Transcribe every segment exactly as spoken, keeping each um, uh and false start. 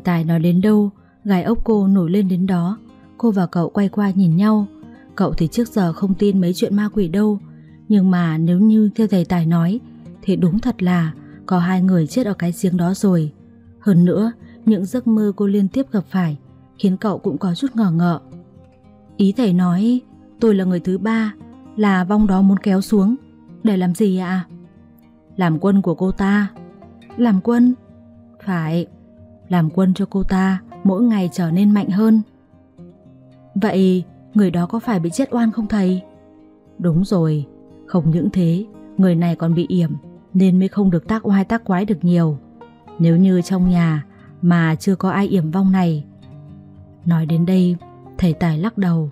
Tài nói đến đâu, gai ốc cô nổi lên đến đó. Cô và cậu quay qua nhìn nhau. Cậu thì trước giờ không tin mấy chuyện ma quỷ đâu, nhưng mà nếu như theo thầy Tài nói thì đúng thật là có hai người chết ở cái giếng đó rồi. Hơn nữa, những giấc mơ cô liên tiếp gặp phải khiến cậu cũng có chút ngờ ngợ. Ý thầy nói tôi là người thứ ba, là vong đó muốn kéo xuống. Để làm gì ạ? Làm quân của cô ta. Làm quân? Phải, làm quân cho cô ta mỗi ngày trở nên mạnh hơn. Vậy người đó có phải bị chết oan không thầy? Đúng rồi, không những thế, người này còn bị yểm nên mới không được tác oai tác quái được nhiều. Nếu như trong nhà mà chưa có ai yểm vong này. Nói đến đây, thầy Tài lắc đầu.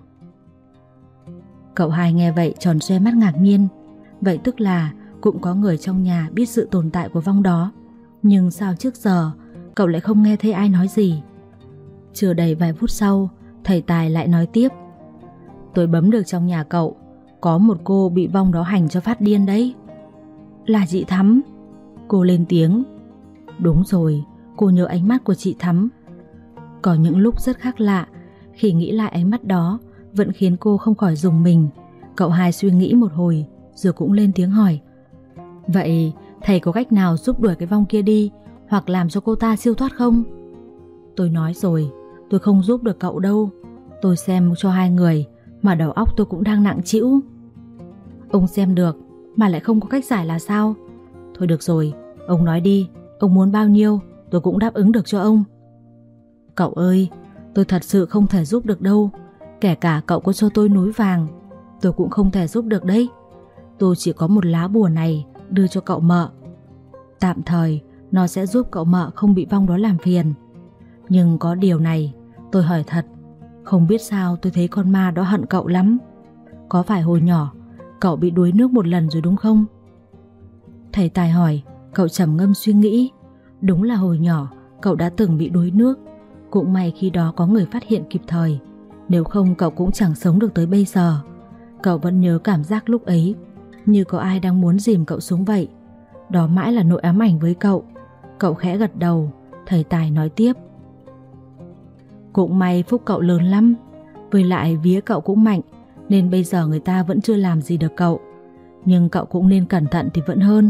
Cậu hai nghe vậy tròn xoe mắt ngạc nhiên. Vậy tức là cũng có người trong nhà biết sự tồn tại của vong đó, nhưng sao trước giờ cậu lại không nghe thấy ai nói gì? Chưa đầy vài phút sau, thầy Tài lại nói tiếp. Tôi bấm được trong nhà cậu có một cô bị vong đó hành cho phát điên đấy. Là chị Thắm? Cô lên tiếng. Đúng rồi, cô nhớ ánh mắt của chị Thắm. Có những lúc rất khác lạ, khi nghĩ lại ánh mắt đó vẫn khiến cô không khỏi rùng mình. Cậu hai suy nghĩ một hồi rồi cũng lên tiếng hỏi. Vậy thầy có cách nào giúp đuổi cái vong kia đi, hoặc làm cho cô ta siêu thoát không? Tôi nói rồi, tôi không giúp được cậu đâu. Tôi xem cho hai người mà đầu óc tôi cũng đang nặng trĩu. Ông xem được mà lại không có cách giải là sao? Thôi được rồi, ông nói đi, ông muốn bao nhiêu tôi cũng đáp ứng được cho ông. Cậu ơi, tôi thật sự không thể giúp được đâu. Kể cả cậu có cho tôi núi vàng, tôi cũng không thể giúp được đấy. Tôi chỉ có một lá bùa này đưa cho cậu mợ. Tạm thời nó sẽ giúp cậu mợ không bị vong đó làm phiền. Nhưng có điều này, tôi hỏi thật, không biết sao tôi thấy con ma đó hận cậu lắm. Có phải hồi nhỏ cậu bị đuối nước một lần rồi đúng không? Thầy Tài hỏi. Cậu trầm ngâm suy nghĩ. Đúng là hồi nhỏ cậu đã từng bị đuối nước. Cũng may khi đó có người phát hiện kịp thời, nếu không cậu cũng chẳng sống được tới bây giờ. Cậu vẫn nhớ cảm giác lúc ấy như có ai đang muốn dìm cậu xuống vậy. Đó mãi là nỗi ám ảnh với cậu. Cậu khẽ gật đầu. Thầy Tài nói tiếp. Cũng may phúc cậu lớn lắm, với lại vía cậu cũng mạnh, nên bây giờ người ta vẫn chưa làm gì được cậu. Nhưng cậu cũng nên cẩn thận thì vẫn hơn.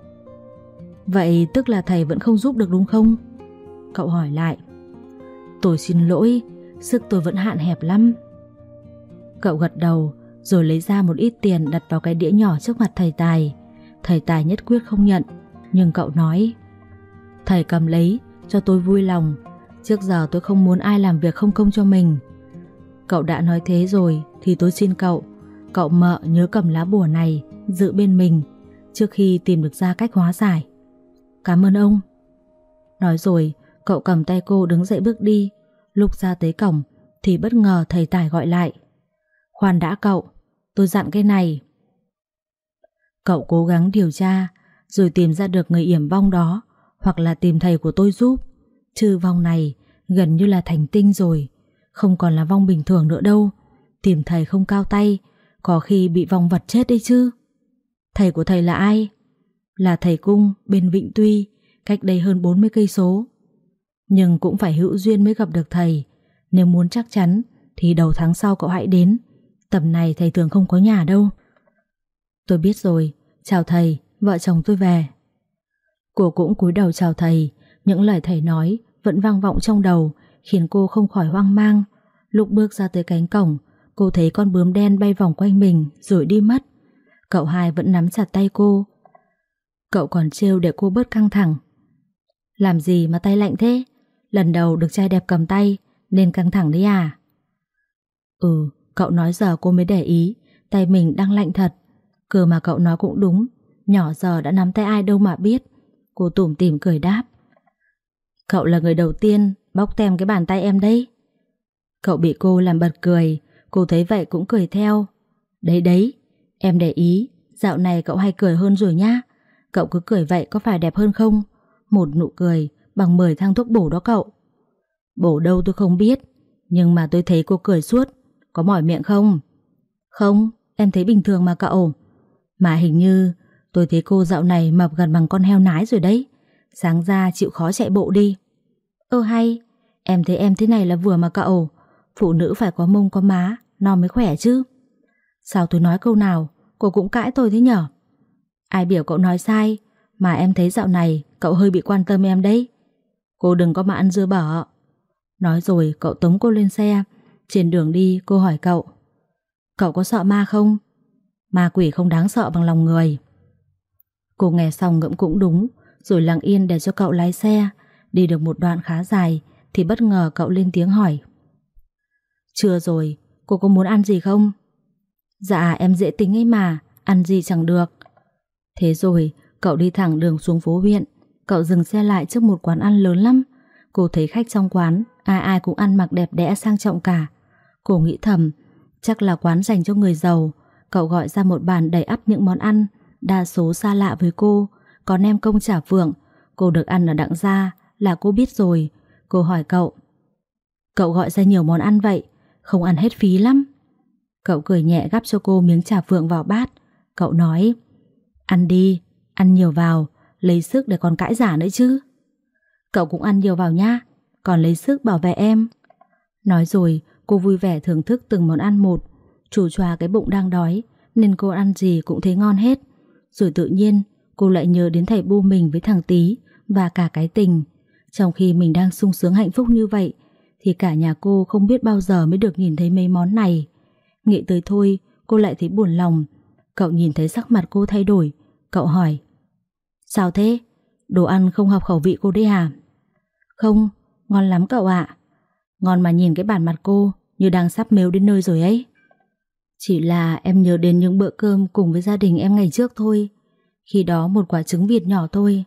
Vậy tức là thầy vẫn không giúp được đúng không? Cậu hỏi lại. Tôi xin lỗi, sức tôi vẫn hạn hẹp lắm. Cậu gật đầu rồi lấy ra một ít tiền đặt vào cái đĩa nhỏ trước mặt thầy Tài. Thầy Tài nhất quyết không nhận, nhưng cậu nói. Thầy cầm lấy cho tôi vui lòng. Trước giờ tôi không muốn ai làm việc không công cho mình. Cậu đã nói thế rồi thì tôi xin cậu, cậu mợ nhớ cầm lá bùa này giữ bên mình trước khi tìm được ra cách hóa giải. Cảm ơn ông. Nói rồi cậu cầm tay cô đứng dậy bước đi. Lúc ra tới cổng thì bất ngờ thầy Tài gọi lại. Khoan đã cậu, tôi dặn cái này. Cậu cố gắng điều tra rồi tìm ra được người yểm vong đó, hoặc là tìm thầy của tôi giúp. Chứ vong này gần như là thành tinh rồi, không còn là vong bình thường nữa đâu. Tìm thầy không cao tay, có khi bị vong vật chết đấy chứ. Thầy của thầy là ai? Là thầy Cung bên Vịnh Tuy, cách đây hơn bốn mươi cây số. Nhưng cũng phải hữu duyên mới gặp được thầy. Nếu muốn chắc chắn thì đầu tháng sau cậu hãy đến. Tầm này thầy thường không có nhà đâu. Tôi biết rồi, chào thầy, vợ chồng tôi về. Cô cũng cúi đầu chào thầy. Những lời thầy nói vẫn vang vọng trong đầu, khiến cô không khỏi hoang mang. Lúc bước ra tới cánh cổng, cô thấy con bướm đen bay vòng quanh mình rồi đi mất. Cậu hai vẫn nắm chặt tay cô. Cậu còn trêu để cô bớt căng thẳng. Làm gì mà tay lạnh thế? Lần đầu được trai đẹp cầm tay nên căng thẳng đấy à? Ừ, cậu nói giờ cô mới để ý, tay mình đang lạnh thật. Cơ mà cậu nói cũng đúng, nhỏ giờ đã nắm tay ai đâu mà biết. Cô tủm tỉm cười đáp. Cậu là người đầu tiên bóc tem cái bàn tay em đấy. Cậu bị cô làm bật cười. Cô thấy vậy cũng cười theo. Đấy đấy, em để ý, dạo này cậu hay cười hơn rồi nhá. Cậu cứ cười vậy có phải đẹp hơn không? Một nụ cười bằng mười thang thuốc bổ đó cậu. Bổ đâu tôi không biết, nhưng mà tôi thấy cô cười suốt. Có mỏi miệng không? Không, em thấy bình thường mà cậu. Mà hình như tôi thấy cô dạo này mập gần bằng con heo nái rồi đấy. Sáng ra chịu khó chạy bộ đi. Ơ hay, Em thấy em thế này là vừa mà cậu. Phụ nữ phải có mông có má, nó mới khỏe chứ. Sao tôi nói câu nào cô cũng cãi tôi thế nhở? Ai biểu cậu nói sai, mà em thấy dạo này cậu hơi bị quan tâm em đấy. Cô đừng có mà ăn dưa bở. Nói rồi cậu tống cô lên xe. Trên đường đi cô hỏi cậu: Cậu có sợ ma không? Ma quỷ không đáng sợ bằng lòng người. Cô nghe xong ngẫm cũng đúng, rồi lặng yên để cho cậu lái xe. Đi được một đoạn khá dài thì bất ngờ cậu lên tiếng hỏi: Trưa rồi, cô có muốn ăn gì không? Dạ em dễ tính ấy mà, ăn gì chẳng được. Thế rồi cậu đi thẳng đường xuống phố huyện. Cậu dừng xe lại trước một quán ăn lớn lắm. Cô thấy khách trong quán ai ai cũng ăn mặc đẹp đẽ sang trọng cả. Cô nghĩ thầm, chắc là quán dành cho người giàu. Cậu gọi ra một bàn đầy ắp những món ăn, đa số xa lạ với cô. Có nem công chả phượng, cô được ăn ở Đặng Gia là cô biết rồi. Cô hỏi cậu: Cậu gọi ra nhiều món ăn vậy, không ăn hết phí lắm? Cậu cười nhẹ gắp cho cô miếng chả phượng vào bát. Cậu nói: Ăn đi, ăn nhiều vào, lấy sức để còn cãi giả nữa chứ. Cậu cũng ăn nhiều vào nhá, còn lấy sức bảo vệ em. Nói rồi cô vui vẻ thưởng thức từng món ăn một. Chủ choà cái bụng đang đói nên cô ăn gì cũng thấy ngon hết. Rồi tự nhiên cô lại nhớ đến thầy bu mình với thằng Tý và cả cái tình. Trong khi mình đang sung sướng hạnh phúc như vậy thì cả nhà cô không biết bao giờ mới được nhìn thấy mấy món này. Nghĩ tới thôi cô lại thấy buồn lòng. Cậu nhìn thấy sắc mặt cô thay đổi. Cậu hỏi: Sao thế? Đồ ăn không hợp khẩu vị cô đấy à? Không, ngon lắm cậu ạ. Ngon mà nhìn cái bản mặt cô như đang sắp mếu đến nơi rồi ấy. Chỉ là em nhớ đến những bữa cơm cùng với gia đình em ngày trước thôi. Khi đó một quả trứng vịt nhỏ thôi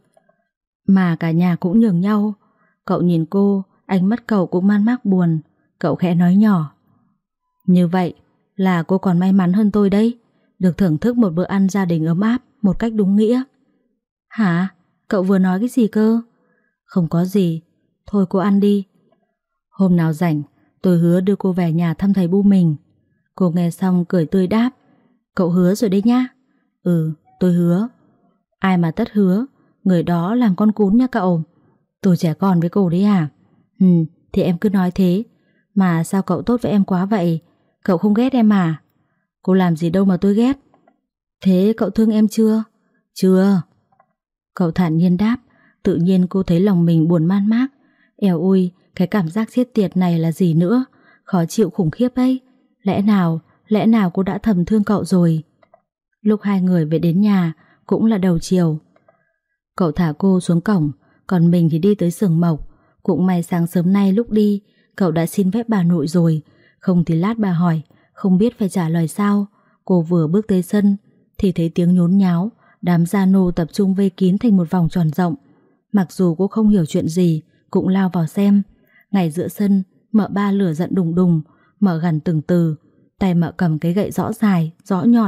mà cả nhà cũng nhường nhau. Cậu nhìn cô, ánh mắt cậu cũng man mác buồn. Cậu khẽ nói nhỏ: Như vậy là cô còn may mắn hơn tôi đấy, được thưởng thức một bữa ăn gia đình ấm áp một cách đúng nghĩa. Hả? Cậu vừa nói cái gì cơ? Không có gì, thôi cô ăn đi. Hôm nào rảnh tôi hứa đưa cô về nhà thăm thầy bu mình. Cô nghe xong cười tươi đáp: Cậu hứa rồi đấy nhá. Ừ, tôi hứa. Ai mà tất hứa, người đó làm con cún nha cậu. Tôi trẻ con với cô đấy à? Ừ, thì em cứ nói thế. Mà sao cậu tốt với em quá vậy? Cậu không ghét em à? Cô làm gì đâu mà tôi ghét. Thế cậu thương em chưa? Chưa. Cậu thản nhiên đáp. Tự nhiên cô thấy lòng mình buồn man mác. Eo ôi, cái cảm giác chết tiệt này là gì nữa? Khó chịu khủng khiếp ấy. Lẽ nào, lẽ nào cô đã thầm thương cậu rồi? Lúc hai người về đến nhà cũng là đầu chiều. Cậu thả cô xuống cổng, còn mình thì đi tới xưởng mộc. Cũng may sáng sớm nay lúc đi cậu đã xin phép bà nội rồi. Không thì lát bà hỏi, không biết phải trả lời sao. Cô vừa bước tới sân thì thấy tiếng nhốn nháo. Đám gia nô tập trung vây kín thành một vòng tròn rộng. Mặc dù cô không hiểu chuyện gì cũng lao vào xem. Ngay giữa sân, mợ ba lửa giận đùng đùng. Mợ gằn từng từ. Tay mợ cầm cái gậy rõ dài, rõ nhọn.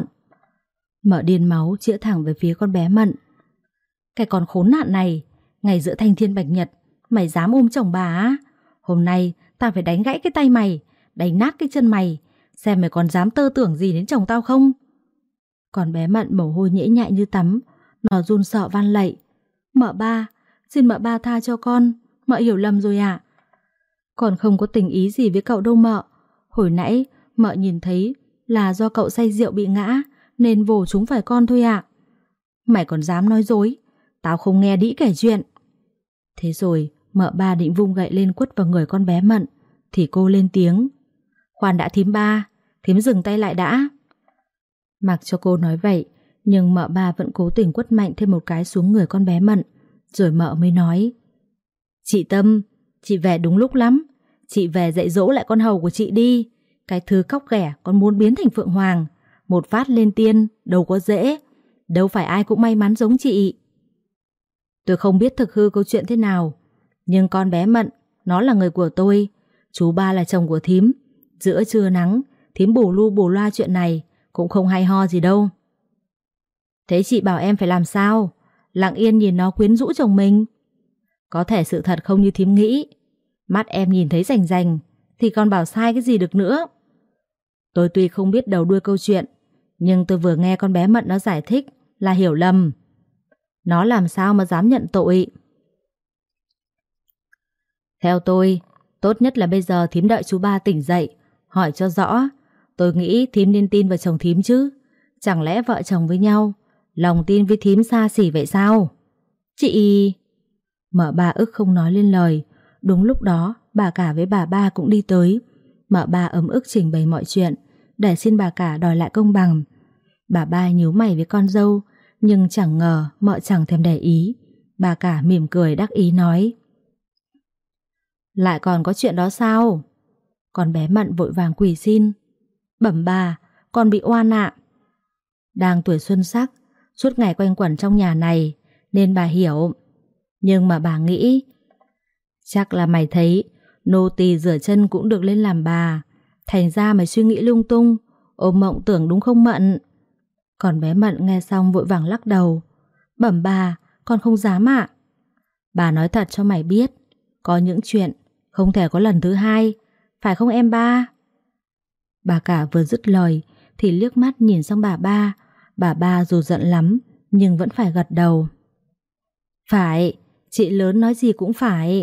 Mợ điên máu chĩa thẳng về phía con bé Mận. Cái con khốn nạn này, ngày giữa thanh thiên bạch nhật mày dám ôm chồng bà á? Hôm nay tao phải đánh gãy cái tay mày, đánh nát cái chân mày, xem mày còn dám tơ tưởng gì đến chồng tao không. Con bé Mận mồ hôi nhễ nhại như tắm. Nó run sợ van lạy: Mợ ba, xin mợ ba tha cho con, mợ hiểu lầm rồi ạ. Còn không có tình ý gì với cậu đâu mợ. Hồi nãy mợ nhìn thấy là do cậu say rượu bị ngã nên vồ chúng phải con thôi ạ. Mày còn dám nói dối, tao không nghe đĩ kể chuyện. Thế rồi mợ ba định vung gậy lên quất vào người con bé Mận thì cô lên tiếng: Khoan đã thím ba, thím dừng tay lại đã. Mặc cho cô nói vậy, nhưng mợ ba vẫn cố tình quất mạnh thêm một cái xuống người con bé Mận. Rồi mợ mới nói: Chị Tâm, chị về đúng lúc lắm. Chị về dạy dỗ lại con hầu của chị đi. Cái thứ cóc ghẻ còn muốn biến thành phượng hoàng, một phát lên tiên đâu có dễ. Đâu phải ai cũng may mắn giống chị. Tôi không biết thực hư câu chuyện thế nào, nhưng con bé Mận nó là người của tôi. Chú ba là chồng của thím. Giữa trưa nắng thím bù lu bù loa chuyện này cũng không hay ho gì đâu. Thế chị bảo em phải làm sao? Lặng yên nhìn nó quyến rũ chồng mình? Có thể sự thật không như thím nghĩ. Mắt em nhìn thấy rành rành thì còn bảo sai cái gì được nữa. Tôi tuy không biết đầu đuôi câu chuyện, nhưng tôi vừa nghe con bé Mận nó giải thích là hiểu lầm. Nó làm sao mà dám nhận tội? Theo tôi Tốt nhất là bây giờ thím đợi chú ba tỉnh dậy, hỏi cho rõ. Tôi nghĩ thím nên tin vào chồng thím chứ. Chẳng lẽ vợ chồng với nhau, lòng tin với thím xa xỉ vậy sao? Chị... Mợ ba ức không nói lên lời. Đúng lúc đó bà cả với bà ba cũng đi tới. Mợ ba ấm ức trình bày mọi chuyện để xin bà cả đòi lại công bằng. Bà ba nhíu mày với con dâu, nhưng chẳng ngờ mợ chẳng thèm để ý. Bà cả mỉm cười đắc ý nói: Lại còn có chuyện đó sao? Con bé Mận vội vàng quỳ xin: Bẩm bà, con bị oan ạ. Đang tuổi xuân sắc, suốt ngày quanh quẩn trong nhà này nên bà hiểu. Nhưng mà bà nghĩ chắc là mày thấy nô tỳ rửa chân cũng được lên làm bà, thành ra mày suy nghĩ lung tung, ôm mộng tưởng đúng không Mận? Còn bé Mận nghe xong vội vàng lắc đầu: Bẩm bà, con không dám ạ. Bà nói thật cho mày biết, có những chuyện không thể có lần thứ hai, phải không em ba? Bà cả vừa dứt lời thì liếc mắt nhìn sang bà ba. Bà ba dù giận lắm nhưng vẫn phải gật đầu: Phải, chị lớn nói gì cũng phải.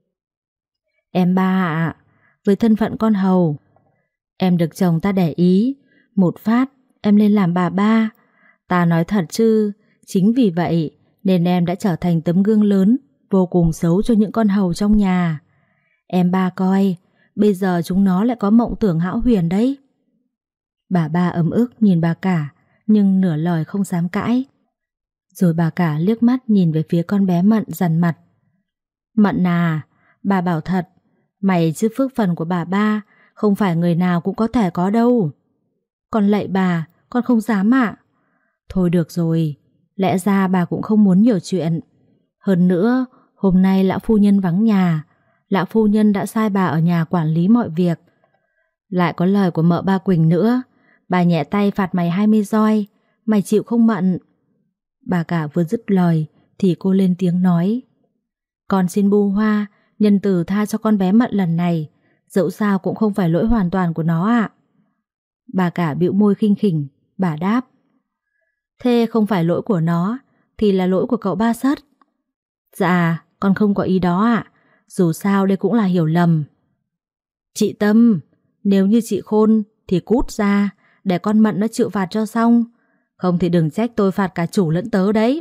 Em ba ạ, với thân phận con hầu, em được chồng ta để ý, một phát em lên làm bà ba. Ta nói thật chứ, chính vì vậy nên em đã trở thành tấm gương lớn, vô cùng xấu cho những con hầu trong nhà. Em ba coi, bây giờ chúng nó lại có mộng tưởng hão huyền đấy. Bà ba ấm ức nhìn bà cả, nhưng nửa lời không dám cãi. Rồi bà cả liếc mắt nhìn về phía con bé Mận dằn mặt: Mận à, bà bảo thật, mày chứ phước phần của bà ba không phải người nào cũng có thể có đâu. Con lạy bà, con không dám ạ. Thôi được rồi, lẽ ra bà cũng không muốn nhiều chuyện. Hơn nữa, hôm nay lão phu nhân vắng nhà, lão phu nhân đã sai bà ở nhà quản lý mọi việc. Lại có lời của mợ ba Quỳnh nữa, bà nhẹ tay phạt mày hai mươi roi, mày chịu không Mận? Bà cả vừa dứt lời thì cô lên tiếng nói: Con xin bu hoa, nhân từ tha cho con bé Mận lần này, dẫu sao cũng không phải lỗi hoàn toàn của nó ạ. Bà cả bĩu môi khinh khỉnh, bà đáp: Thế không phải lỗi của nó thì là lỗi của cậu ba Sất. Dạ, con không có ý đó ạ, dù sao đây cũng là hiểu lầm. Chị Tâm, nếu như chị khôn thì cút ra, để con Mận nó chịu phạt cho xong, không thì đừng trách tôi phạt cả chủ lẫn tớ đấy.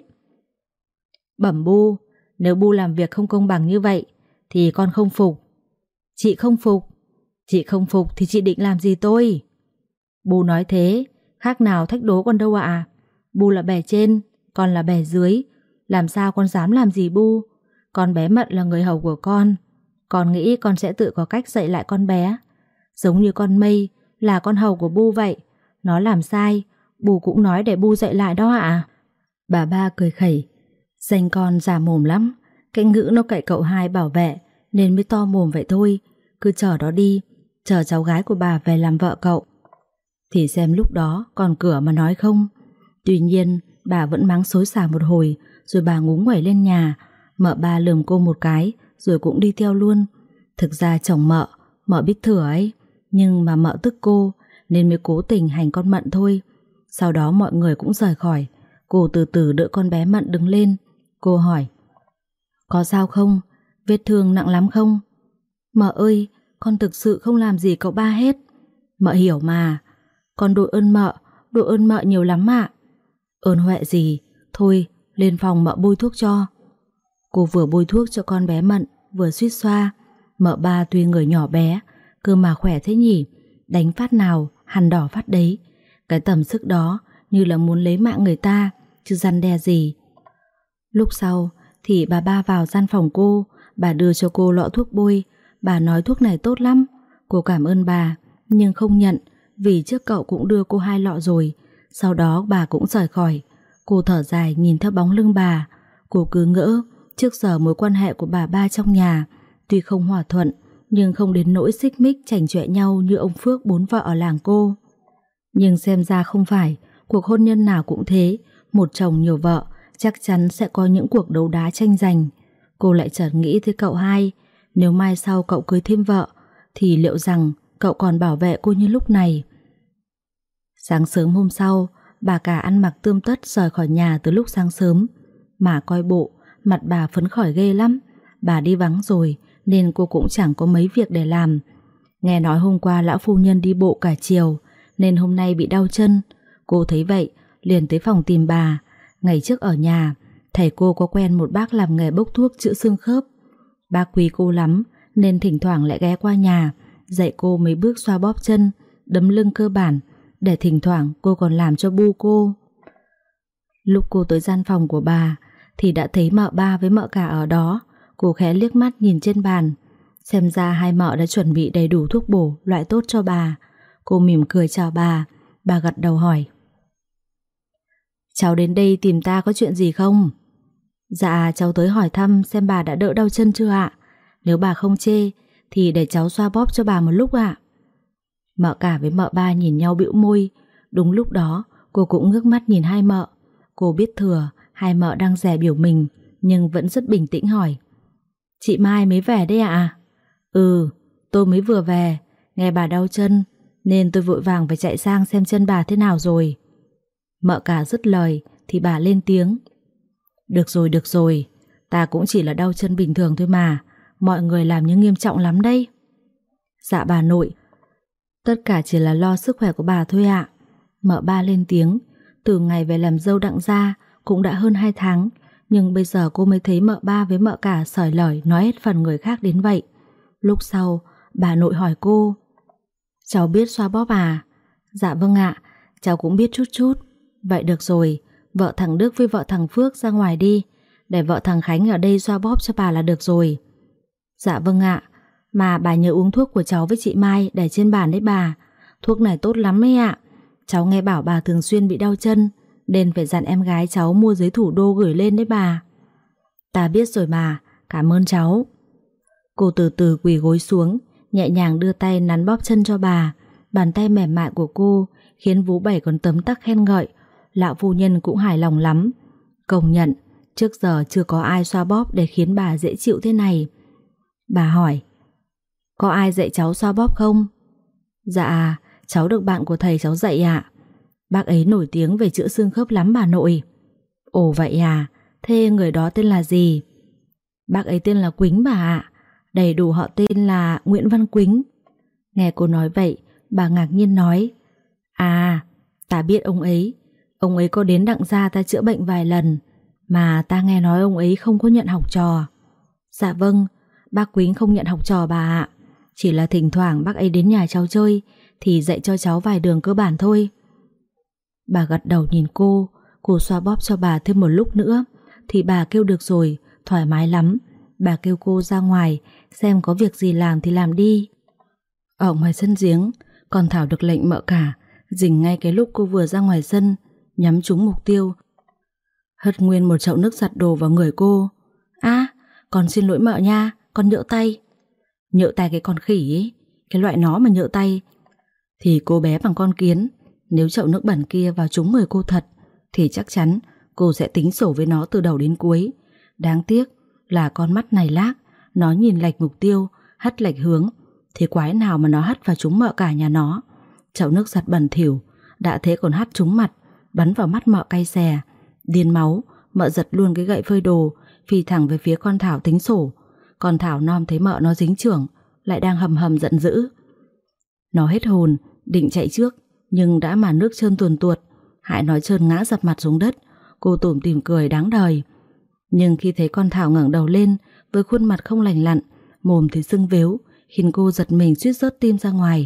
Bẩm Bu, nếu Bu làm việc không công bằng như vậy thì con không phục. Chị không phục? Chị không phục thì chị định làm gì tôi? Bu nói thế, khác nào thách đố con đâu ạ. Bu là bè trên, con là bè dưới, làm sao con dám làm gì Bu? Con bé Mận là người hầu của con, con nghĩ con sẽ tự có cách dạy lại con bé. Giống như con Mây là con hầu của Bu vậy, nó làm sai, Bu cũng nói để Bu dạy lại đó ạ. Bà ba cười khẩy: Danh con già mồm lắm, cái ngữ nó cậy cậu hai bảo vệ nên mới to mồm vậy thôi. Cứ chờ đó đi, chờ cháu gái của bà về làm vợ cậu thì xem lúc đó còn cửa mà nói không. Tuy nhiên bà vẫn mắng xối xả một hồi, rồi bà ngúng nguẩy lên nhà. Mợ ba lườm cô một cái rồi cũng đi theo luôn. Thực ra chồng mợ, mợ biết thừa ấy, nhưng mà mợ tức cô nên mới cố tình hành con Mận thôi. Sau đó mọi người cũng rời khỏi. Cô từ từ đỡ con bé Mận đứng lên. Cô hỏi: Có sao không? Vết thương nặng lắm không? Mợ ơi, con thực sự không làm gì cậu ba hết. Mợ hiểu mà. Con đội ơn mợ, đội ơn mợ nhiều lắm ạ. Ơn huệ gì? Thôi, lên phòng mợ bôi thuốc cho. Cô vừa bôi thuốc cho con bé Mận vừa suýt xoa. Mợ ba tuy người nhỏ bé, cơ mà khỏe thế nhỉ, đánh phát nào hằn đỏ phát đấy. Cái tầm sức đó như là muốn lấy mạng người ta, chứ răn đe gì. Lúc sau thì bà ba vào gian phòng cô, bà đưa cho cô lọ thuốc bôi. Bà nói thuốc này tốt lắm. Cô cảm ơn bà, nhưng không nhận, vì trước cậu cũng đưa cô hai lọ rồi. Sau đó bà cũng rời khỏi. Cô thở dài nhìn theo bóng lưng bà. Cô cứ ngỡ trước giờ mối quan hệ của bà ba trong nhà tuy không hòa thuận, nhưng không đến nỗi xích mích chảnh chọe nhau như ông Phước bốn vợ ở làng cô. Nhưng xem ra không phải, cuộc hôn nhân nào cũng thế, một chồng nhiều vợ chắc chắn sẽ có những cuộc đấu đá tranh giành. Cô lại chợt nghĩ tới cậu hai, nếu mai sau cậu cưới thêm vợ thì liệu rằng cậu còn bảo vệ cô như lúc này. Sáng sớm hôm sau, bà cả ăn mặc tươm tất rời khỏi nhà từ lúc sáng sớm. Mà coi bộ, mặt bà phấn khởi ghê lắm. Bà đi vắng rồi nên cô cũng chẳng có mấy việc để làm. Nghe nói hôm qua lão phu nhân đi bộ cả chiều nên hôm nay bị đau chân. Cô thấy vậy liền tới phòng tìm bà. Ngày trước ở nhà, thầy cô có quen một bác làm nghề bốc thuốc chữa xương khớp. Bác quý cô lắm nên thỉnh thoảng lại ghé qua nhà dạy cô mấy bước xoa bóp chân, đấm lưng cơ bản, để thỉnh thoảng cô còn làm cho bu cô. Lúc cô tới gian phòng của bà thì đã thấy mợ ba với mợ cả ở đó. Cô khẽ liếc mắt nhìn trên bàn, xem ra hai mợ đã chuẩn bị đầy đủ thuốc bổ loại tốt cho bà. Cô mỉm cười chào bà. Bà gật đầu hỏi: cháu đến đây tìm ta có chuyện gì không? Dạ cháu tới hỏi thăm xem bà đã đỡ đau chân chưa ạ. Nếu bà không chê thì để cháu xoa bóp cho bà một lúc ạ. Mợ cả với mợ ba nhìn nhau bĩu môi. Đúng lúc đó cô cũng ngước mắt nhìn hai mợ. Cô biết thừa hai mợ đang dè biểu mình, nhưng vẫn rất bình tĩnh hỏi: chị Mai mới về đấy ạ? Ừ, tôi mới vừa về. Nghe bà đau chân nên tôi vội vàng phải chạy sang xem chân bà thế nào rồi. Mợ cả dứt lời thì bà lên tiếng: được rồi, được rồi, ta cũng chỉ là đau chân bình thường thôi mà, mọi người làm như nghiêm trọng lắm đây. Dạ bà nội, tất cả chỉ là lo sức khỏe của bà thôi ạ. Mợ ba lên tiếng. Từ ngày về làm dâu Đặng gia cũng đã hơn hai tháng, nhưng bây giờ cô mới thấy mợ ba với mợ cả sởi lời nói hết phần người khác đến vậy. Lúc sau bà nội hỏi cô: cháu biết xoa bóp à? Dạ vâng ạ, cháu cũng biết chút chút. Vậy được rồi, vợ thằng Đức với vợ thằng Phước ra ngoài đi, để vợ thằng Khánh ở đây xoa bóp cho bà là được rồi. Dạ vâng ạ, mà bà nhớ uống thuốc của cháu với chị Mai để trên bàn đấy bà. Thuốc này tốt lắm ấy ạ. Cháu nghe bảo bà thường xuyên bị đau chân nên phải dặn em gái cháu mua giấy thủ đô gửi lên đấy bà. Ta biết rồi mà, cảm ơn cháu. Cô từ từ quỳ gối xuống, nhẹ nhàng đưa tay nắn bóp chân cho bà. Bàn tay mềm mại của cô khiến Vú Bảy còn tấm tắc khen ngợi. Lão phu nhân cũng hài lòng lắm, công nhận trước giờ chưa có ai xoa bóp để khiến bà dễ chịu thế này. Bà hỏi: có ai dạy cháu xoa bóp không? Dạ, cháu được bạn của thầy cháu dạy ạ. Bác ấy nổi tiếng về chữa xương khớp lắm bà nội. Ồ vậy à, thế người đó tên là gì? Bác ấy tên là Quýnh bà ạ. Đầy đủ họ tên là Nguyễn Văn Quýnh. Nghe cô nói vậy, bà ngạc nhiên nói: à, ta biết ông ấy. Ông ấy có đến Đặng gia ta chữa bệnh vài lần, mà ta nghe nói ông ấy không có nhận học trò. Dạ vâng, bác Quýnh không nhận học trò bà ạ. Chỉ là thỉnh thoảng bác ấy đến nhà cháu chơi thì dạy cho cháu vài đường cơ bản thôi. Bà gật đầu nhìn cô. Cô xoa bóp cho bà thêm một lúc nữa thì bà kêu được rồi, thoải mái lắm. Bà kêu cô ra ngoài xem có việc gì làm thì làm đi. Ở ngoài sân giếng, con Thảo được lệnh mợ cả dình ngay cái lúc cô vừa ra ngoài sân, nhắm trúng mục tiêu, hất nguyên một chậu nước giặt đồ vào người cô. À, con xin lỗi mợ nha, con nhỡ tay. Nhỡ tay cái con khỉ ấy, cái loại nó mà nhỡ tay thì cô bé bằng con kiến. Nếu chậu nước bẩn kia vào trúng người cô thật thì chắc chắn cô sẽ tính sổ với nó từ đầu đến cuối. Đáng tiếc là con mắt này lác, nó nhìn lệch mục tiêu, hất lệch hướng, thì quái nào mà nó hất vào trúng mợ cả nhà nó. Chậu nước giặt bẩn thỉu, đã thế còn hắt trúng mặt, bắn vào mắt mợ cay xè. Điên máu, mợ giật luôn cái gậy phơi đồ, phi thẳng về phía con Thảo tính sổ. Con Thảo nom thấy mợ nó dính chưởng, lại đang hầm hầm giận dữ. Nó hết hồn, định chạy trước, nhưng đã mà nước trơn tuồn tuột, hại nó trơn ngã dập mặt xuống đất. Cô tủm tỉm cười đáng đời. Nhưng khi thấy con Thảo ngẩng đầu lên với khuôn mặt không lành lặn, mồm thì sưng vếu, khiến cô giật mình suýt rớt tim ra ngoài.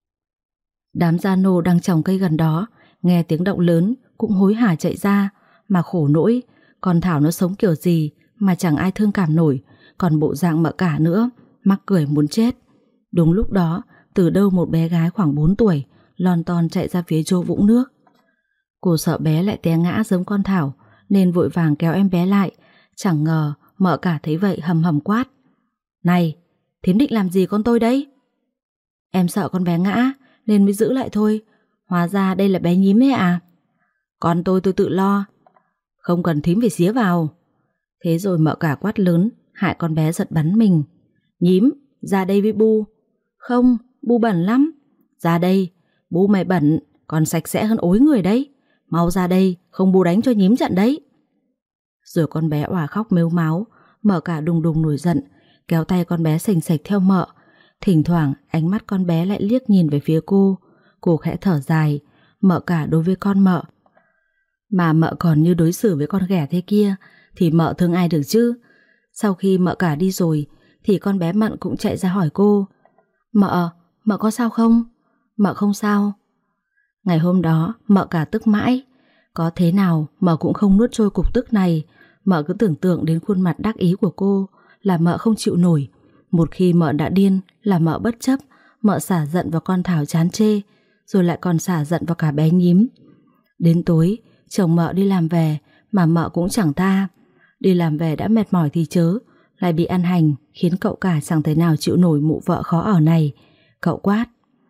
Đám gia nô đang trồng cây gần đó nghe tiếng động lớn cũng hối hả chạy ra. Mà khổ nỗi, con Thảo nó sống kiểu gì mà chẳng ai thương cảm nổi, còn bộ dạng mợ cả nữa, mắc cười muốn chết. Đúng lúc đó, từ đâu một bé gái khoảng bốn tuổi lon ton chạy ra phía chỗ vũng nước. Cô sợ bé lại té ngã giống con Thảo nên vội vàng kéo em bé lại. Chẳng ngờ mợ cả thấy vậy hầm hầm quát: này, thím định làm gì con tôi đấy? Em sợ con bé ngã nên mới giữ lại thôi. Hóa ra đây là bé nhím ấy à? Con tôi tôi tự lo, không cần thím phải xía vào. Thế rồi mợ cả quát lớn, hại con bé giật bắn mình. Nhím, ra đây với bu. Không, bu bẩn lắm. Ra đây, bu mày bẩn, còn sạch sẽ hơn ối người đấy. Mau ra đây, không bu đánh cho nhím trận đấy. Rồi con bé òa khóc mếu máo. Mợ cả đùng đùng nổi giận, kéo tay con bé sành sạch theo mợ. Thỉnh thoảng ánh mắt con bé lại liếc nhìn về phía cô. Cô khẽ thở dài. Mợ cả đối với con mợ mà mợ còn như đối xử với con ghẻ thế kia thì mợ thương ai được chứ. Sau khi mợ cả đi rồi thì con bé Mận cũng chạy ra hỏi cô: Mợ, mợ có sao không? Mợ không sao. Ngày hôm đó mợ cả tức mãi. Có thế nào mợ cũng không nuốt trôi cục tức này. Mợ cứ tưởng tượng đến khuôn mặt đắc ý của cô là mợ không chịu nổi. Một khi mợ đã điên là mợ bất chấp. Mợ xả giận vào con Thảo chán chê, rồi lại còn xả giận vào cả bé Nhím. Đến tối chồng mợ đi làm về mà mợ cũng chẳng tha. Đi làm về đã mệt mỏi thì chớ, lại bị ăn hành, khiến cậu cả chẳng thể nào chịu nổi mụ vợ khó ở này. Cậu quát: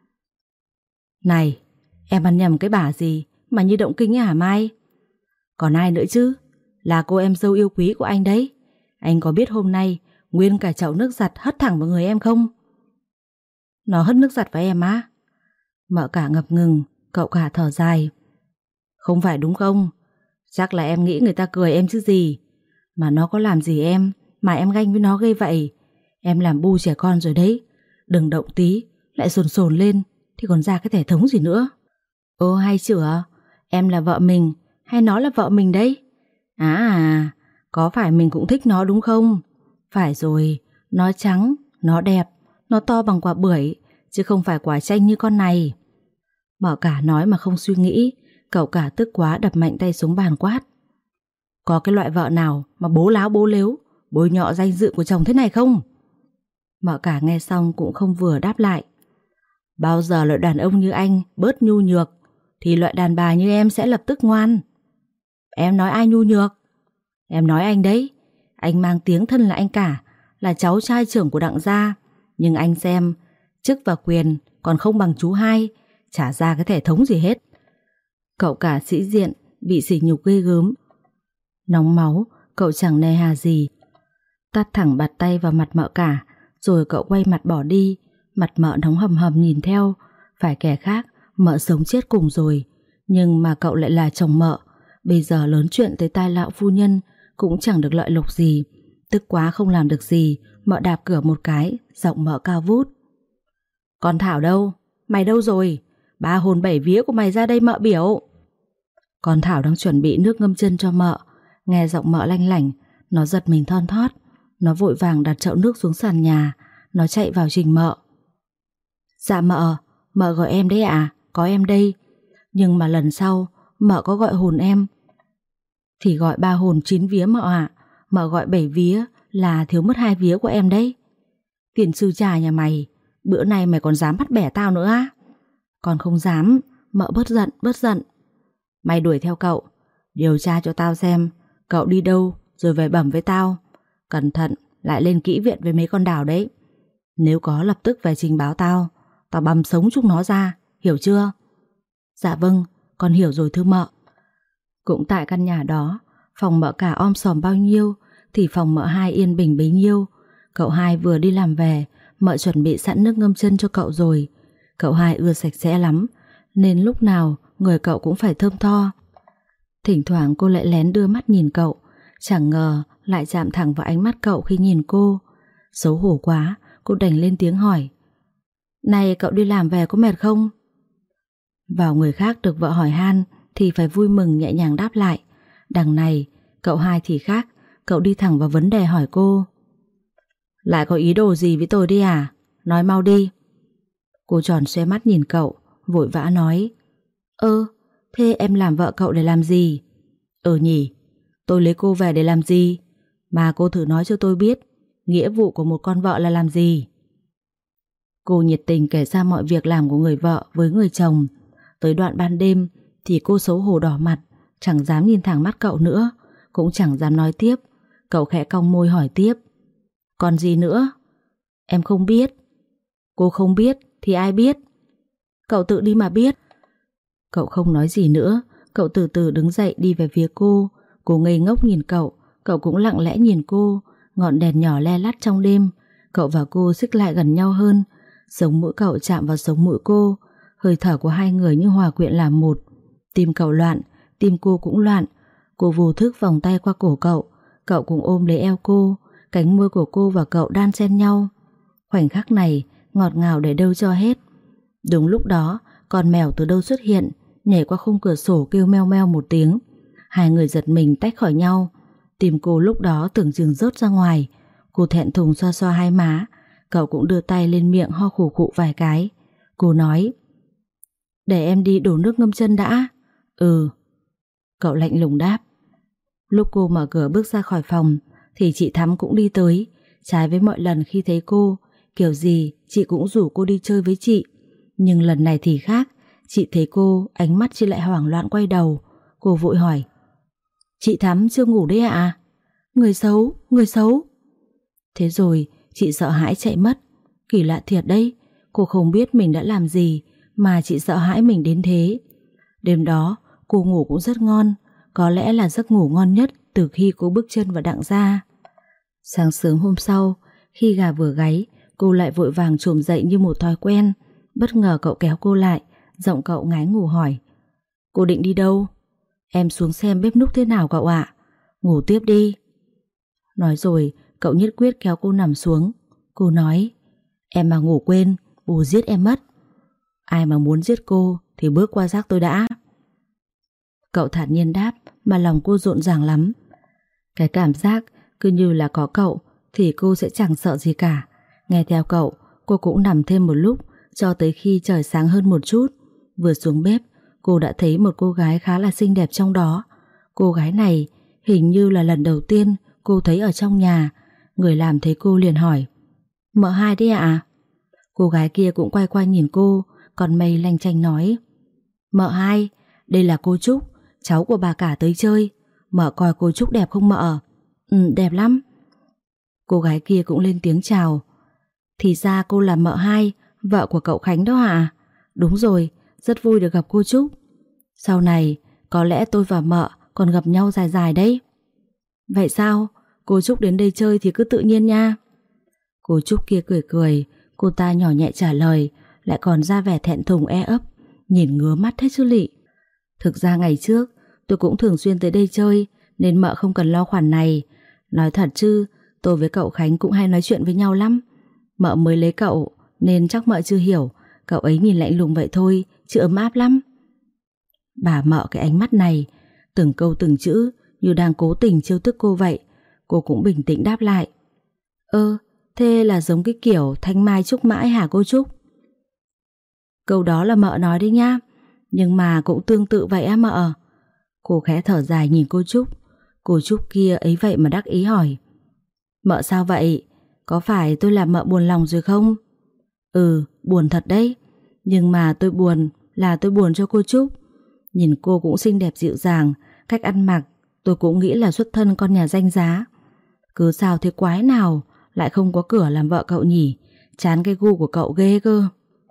Này, em ăn nhầm cái bả gì mà như động kinh hả Mai? Còn ai nữa chứ? Là cô em dâu yêu quý của anh đấy. Anh có biết hôm nay nguyên cả chậu nước giặt hất thẳng vào người em không? Nó hất nước giặt vào em á? Mợ cả ngập ngừng. Cậu cả thở dài: Không phải đúng không? Chắc là em nghĩ người ta cười em chứ gì. Mà nó có làm gì em mà em ganh với nó ghê vậy? Em làm bu trẻ con rồi đấy. Đừng động tí lại sồn sồn lên thì còn ra cái thể thống gì nữa. Ô hay chửa, em là vợ mình hay nó là vợ mình đấy? À à, có phải mình cũng thích nó đúng không? Phải rồi, nó trắng, nó đẹp, nó to bằng quả bưởi, chứ không phải quả chanh như con này. Mợ cả nói mà không suy nghĩ. Cậu cả tức quá đập mạnh tay xuống bàn quát: Có cái loại vợ nào mà bố láo bố lếu, bôi nhọ danh dự của chồng thế này không? Mợ cả nghe xong cũng không vừa đáp lại: Bao giờ loại đàn ông như anh bớt nhu nhược thì loại đàn bà như em sẽ lập tức ngoan. Em nói ai nhu nhược? Em nói anh đấy. Anh mang tiếng thân là anh cả, là cháu trai trưởng của Đặng gia. Nhưng anh xem, chức và quyền còn không bằng chú hai, chả ra cái thể thống gì hết. Cậu cả sĩ diện, bị sỉ nhục ghê gớm. Nóng máu, cậu chẳng nề hà gì, tát thẳng bạt tay vào mặt mợ cả. Rồi cậu quay mặt bỏ đi. Mặt mợ nóng hầm hầm nhìn theo. Phải kẻ khác mợ sống chết cùng rồi, nhưng mà cậu lại là chồng mợ. Bây giờ lớn chuyện tới tai lão phu nhân cũng chẳng được lợi lộc gì. Tức quá không làm được gì, mợ đạp cửa một cái, giọng mợ cao vút: Con Thảo đâu? Mày đâu rồi? Ba hồn bảy vía của mày ra đây mợ biểu. Con Thảo đang chuẩn bị nước ngâm chân cho mợ. Nghe giọng mợ lanh lảnh, nó giật mình thon thót. Nó vội vàng đặt chậu nước xuống sàn nhà. Nó chạy vào trình mợ: Dạ mợ, mợ gọi em đấy à? Có em đây. Nhưng mà lần sau mợ có gọi hồn em thì gọi ba hồn chín vía mợ ạ. Mợ gọi bảy vía là thiếu mất hai vía của em đấy. Tiền sư trà nhà mày, bữa nay mày còn dám bắt bẻ tao nữa á? Còn không dám. Mợ bớt giận, bớt giận. Mày đuổi theo cậu, điều tra cho tao xem cậu đi đâu rồi về bẩm với tao. Cẩn thận lại lên kỹ viện với mấy con đào đấy. Nếu có lập tức về trình báo tao. Tao băm sống chúng nó ra, hiểu chưa? Dạ vâng, con hiểu rồi thưa mợ. Cũng tại căn nhà đó, phòng mợ cả om sòm bao nhiêu thì phòng mợ hai yên bình bấy nhiêu. Cậu hai vừa đi làm về, mợ chuẩn bị sẵn nước ngâm chân cho cậu rồi. Cậu hai ưa sạch sẽ lắm, nên lúc nào người cậu cũng phải thơm tho. Thỉnh thoảng cô lại lén đưa mắt nhìn cậu, chẳng ngờ lại chạm thẳng vào ánh mắt cậu khi nhìn cô. Xấu hổ quá, cô đành lên tiếng hỏi: Này cậu đi làm về có mệt không? Vào người khác được vợ hỏi han thì phải vui mừng nhẹ nhàng đáp lại. Đằng này cậu hai thì khác, cậu đi thẳng vào vấn đề hỏi cô: Lại có ý đồ gì với tôi đi à? Nói mau đi. Cô tròn xoe mắt nhìn cậu, vội vã nói: Ơ, thế em làm vợ cậu để làm gì? Ừ nhỉ, tôi lấy cô về để làm gì? Mà cô thử nói cho tôi biết, nghĩa vụ của một con vợ là làm gì? Cô nhiệt tình kể ra mọi việc làm của người vợ với người chồng. Tới đoạn ban đêm thì cô xấu hổ đỏ mặt, chẳng dám nhìn thẳng mắt cậu nữa, cũng chẳng dám nói tiếp. Cậu khẽ cong môi hỏi tiếp: Còn gì nữa? Em không biết. Cô không biết thì ai biết? Cậu tự đi mà biết. Cậu không nói gì nữa. Cậu từ từ đứng dậy đi về phía cô. Cô ngây ngốc nhìn cậu. Cậu cũng lặng lẽ nhìn cô. Ngọn đèn nhỏ le lắt trong đêm. Cậu và cô xích lại gần nhau hơn. Sống mũi cậu chạm vào sống mũi cô. Hơi thở của hai người như hòa quyện làm một. Tim cậu loạn, tim cô cũng loạn. Cô vô thức vòng tay qua cổ cậu. Cậu cũng ôm lấy eo cô. cánh môi của cô và cậu đan xen nhau. Khoảnh khắc này ngọt ngào để đâu cho hết. Đúng lúc đó, con mèo từ đâu xuất hiện, nhảy qua khung cửa sổ kêu meo meo một tiếng. Hai người giật mình tách khỏi nhau. Tim cô lúc đó tưởng chừng rớt ra ngoài. Cô thẹn thùng xoa xoa hai má. Cậu cũng đưa tay lên miệng ho khủ khụ vài cái. Cô nói: "Để em đi đổ nước ngâm chân đã." "Ừ." Cậu lạnh lùng đáp. Lúc cô mở cửa bước ra khỏi phòng thì chị Thắm cũng đi tới. Trái với mọi lần khi thấy cô, kiểu gì chị cũng rủ cô đi chơi với chị. Nhưng lần này thì khác. Chị thấy cô, ánh mắt chị lại hoảng loạn quay đầu. Cô vội hỏi: "Chị Thắm chưa ngủ đấy ạ?" À? Người xấu, người xấu." Thế rồi chị sợ hãi chạy mất. Kỳ lạ thiệt đấy, cô không biết mình đã làm gì mà chị sợ hãi mình đến thế. Đêm đó cô ngủ cũng rất ngon. Có lẽ là giấc ngủ ngon nhất từ khi cô bước chân vào Đặng gia. Sáng sớm hôm sau, khi gà vừa gáy, cô lại vội vàng trồm dậy như một thói quen. Bất ngờ cậu kéo cô lại, giọng cậu ngái ngủ hỏi: "Cô định đi đâu?" "Em xuống xem bếp núc thế nào cậu ạ." "Ngủ tiếp đi." Nói rồi cậu nhất quyết kéo cô nằm xuống. Cô nói: "Em mà ngủ quên, bù giết em mất." "Ai mà muốn giết cô thì bước qua rác tôi đã." Cậu thản nhiên đáp, mà lòng cô rộn ràng lắm. Cái cảm giác cứ như là có cậu thì cô sẽ chẳng sợ gì cả. Nghe theo cậu, cô cũng nằm thêm một lúc cho tới khi trời sáng hơn một chút. Vừa xuống bếp, cô đã thấy một cô gái khá là xinh đẹp trong đó. Cô gái này hình như là lần đầu tiên cô thấy ở trong nhà. Người làm thấy cô liền hỏi: "Mợ Hai đấy ạ?" À? Cô gái kia cũng quay qua nhìn cô, còn Mây lanh chanh nói: "Mợ Hai, đây là cô Trúc, cháu của bà cả tới chơi. Mợ coi cô Trúc đẹp không mợ?" "Ừ, đẹp lắm." Cô gái kia cũng lên tiếng chào: "Thì ra cô là mợ Hai, vợ của cậu Khánh đó à?" "Đúng rồi, rất vui được gặp cô Trúc. Sau này có lẽ tôi và mợ còn gặp nhau dài dài đấy." "Vậy sao? Cô Trúc đến đây chơi thì cứ tự nhiên nha." Cô Trúc kia cười cười. Cô ta nhỏ nhẹ trả lời, lại còn ra vẻ thẹn thùng e ấp, nhìn ngứa mắt hết chứ lị. "Thực ra ngày trước tôi cũng thường xuyên tới đây chơi, nên mợ không cần lo khoản này. Nói thật chứ, tôi với cậu Khánh cũng hay nói chuyện với nhau lắm. Mợ mới lấy cậu nên chắc mợ chưa hiểu. Cậu ấy nhìn lạnh lùng vậy thôi, chứ ấm áp lắm." Bà mợ cái ánh mắt này, từng câu từng chữ như đang cố tình trêu tức cô vậy. Cô cũng bình tĩnh đáp lại: "Ơ, thế là giống cái kiểu thanh mai trúc mãi hả cô Trúc?" "Câu đó là mợ nói đấy nhá, nhưng mà cũng tương tự vậy á mợ." Cô khẽ thở dài nhìn cô Trúc. Cô Trúc kia ấy vậy mà đắc ý hỏi: "Mợ sao vậy? Có phải tôi làm mợ buồn lòng rồi không?" "Ừ, buồn thật đấy. Nhưng mà tôi buồn là tôi buồn cho cô Trúc. Nhìn cô cũng xinh đẹp dịu dàng, cách ăn mặc tôi cũng nghĩ là xuất thân con nhà danh giá. Cứ sao thế quái nào lại không có cửa làm vợ cậu nhỉ? Chán cái gu của cậu ghê cơ."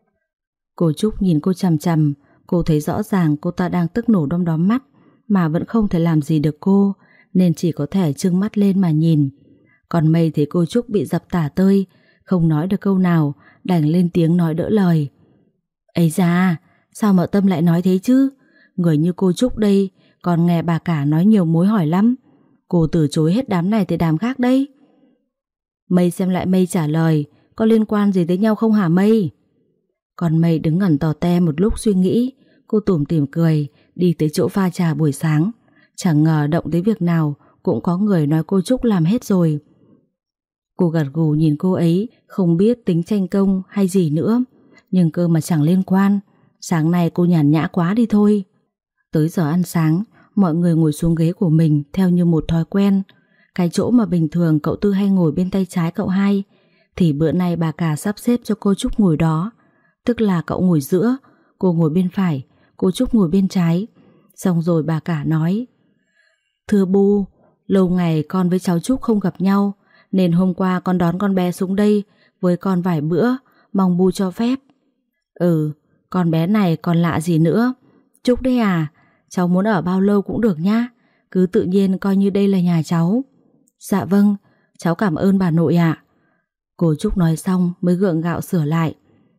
Cô Trúc nhìn cô chằm chằm. Cô thấy rõ ràng cô ta đang tức nổ đom đóm mắt, mà vẫn không thể làm gì được cô, nên chỉ có thể trừng mắt lên mà nhìn. Còn Mây thấy cô Trúc bị dập tả tơi, không nói được câu nào, đành lên tiếng nói đỡ lời: "Ây da, sao mợ Tâm lại nói thế chứ? Người như cô Trúc đây, còn nghe bà cả nói nhiều mối hỏi lắm. Cô từ chối hết đám này tới đám khác đấy." Mây xem lại Mây trả lời: "Có liên quan gì tới nhau không hả Mây?" Còn Mây đứng ngẩn tò te một lúc suy nghĩ. Cô tủm tỉm cười, đi tới chỗ pha trà buổi sáng. Chẳng ngờ động tới việc nào cũng có người nói cô Trúc làm hết rồi. Cô gật gù nhìn cô ấy, không biết tính tranh công hay gì nữa. Nhưng cơ mà chẳng liên quan. Sáng nay cô nhàn nhã quá đi thôi. Tới giờ ăn sáng, mọi người ngồi xuống ghế của mình theo như một thói quen. Cái chỗ mà bình thường cậu Tư hay ngồi bên tay trái cậu Hai, thì bữa nay bà cả sắp xếp cho cô Trúc ngồi đó. Tức là cậu ngồi giữa, cô ngồi bên phải, cô Trúc ngồi bên trái. Xong rồi bà cả nói: "Thưa Bu, lâu ngày con với cháu Trúc không gặp nhau, nên hôm qua con đón con bé xuống đây với con vài bữa, mong Bu cho phép." "Ừ, con bé này còn lạ gì nữa. Trúc đấy à, cháu muốn ở bao lâu cũng được nhá, cứ tự nhiên coi như đây là nhà cháu." "Dạ vâng, cháu cảm ơn bà nội ạ." Cô Trúc nói xong mới gượng gạo sửa lại: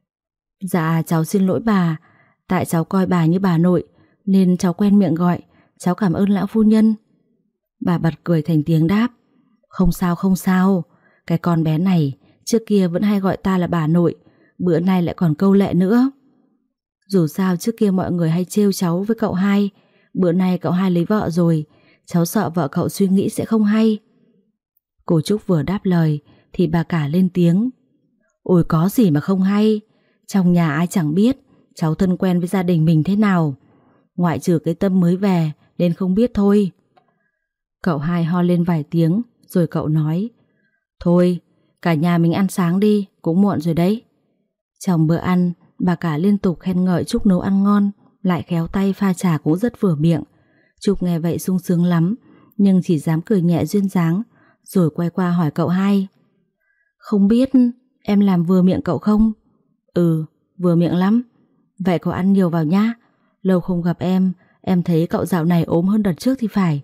"Dạ cháu xin lỗi bà, tại cháu coi bà như bà nội nên cháu quen miệng gọi. Cháu cảm ơn lão phu nhân." Bà bật cười thành tiếng đáp: "Không sao không sao, cái con bé này trước kia vẫn hay gọi ta là bà nội, bữa nay lại còn câu lệ nữa. Dù sao trước kia mọi người hay trêu cháu với cậu hai, bữa nay cậu hai lấy vợ rồi, cháu sợ vợ cậu suy nghĩ sẽ không hay. Cô Trúc vừa đáp lời thì bà cả lên tiếng. Ôi có gì mà không hay, trong nhà ai chẳng biết cháu thân quen với gia đình mình thế nào, ngoại trừ cái Tâm mới về nên không biết thôi. Cậu hai ho lên vài tiếng rồi cậu nói, thôi cả nhà mình ăn sáng đi, cũng muộn rồi đấy. Trong bữa ăn, bà cả liên tục khen ngợi Trúc nấu ăn ngon, lại khéo tay pha trà cũng rất vừa miệng. Trúc nghe vậy sung sướng lắm, nhưng chỉ dám cười nhẹ duyên dáng, rồi quay qua hỏi cậu hai. Không biết em làm vừa miệng cậu không? Ừ, vừa miệng lắm. Vậy cậu ăn nhiều vào nhá, lâu không gặp em, em thấy cậu dạo này ốm hơn đợt trước thì phải.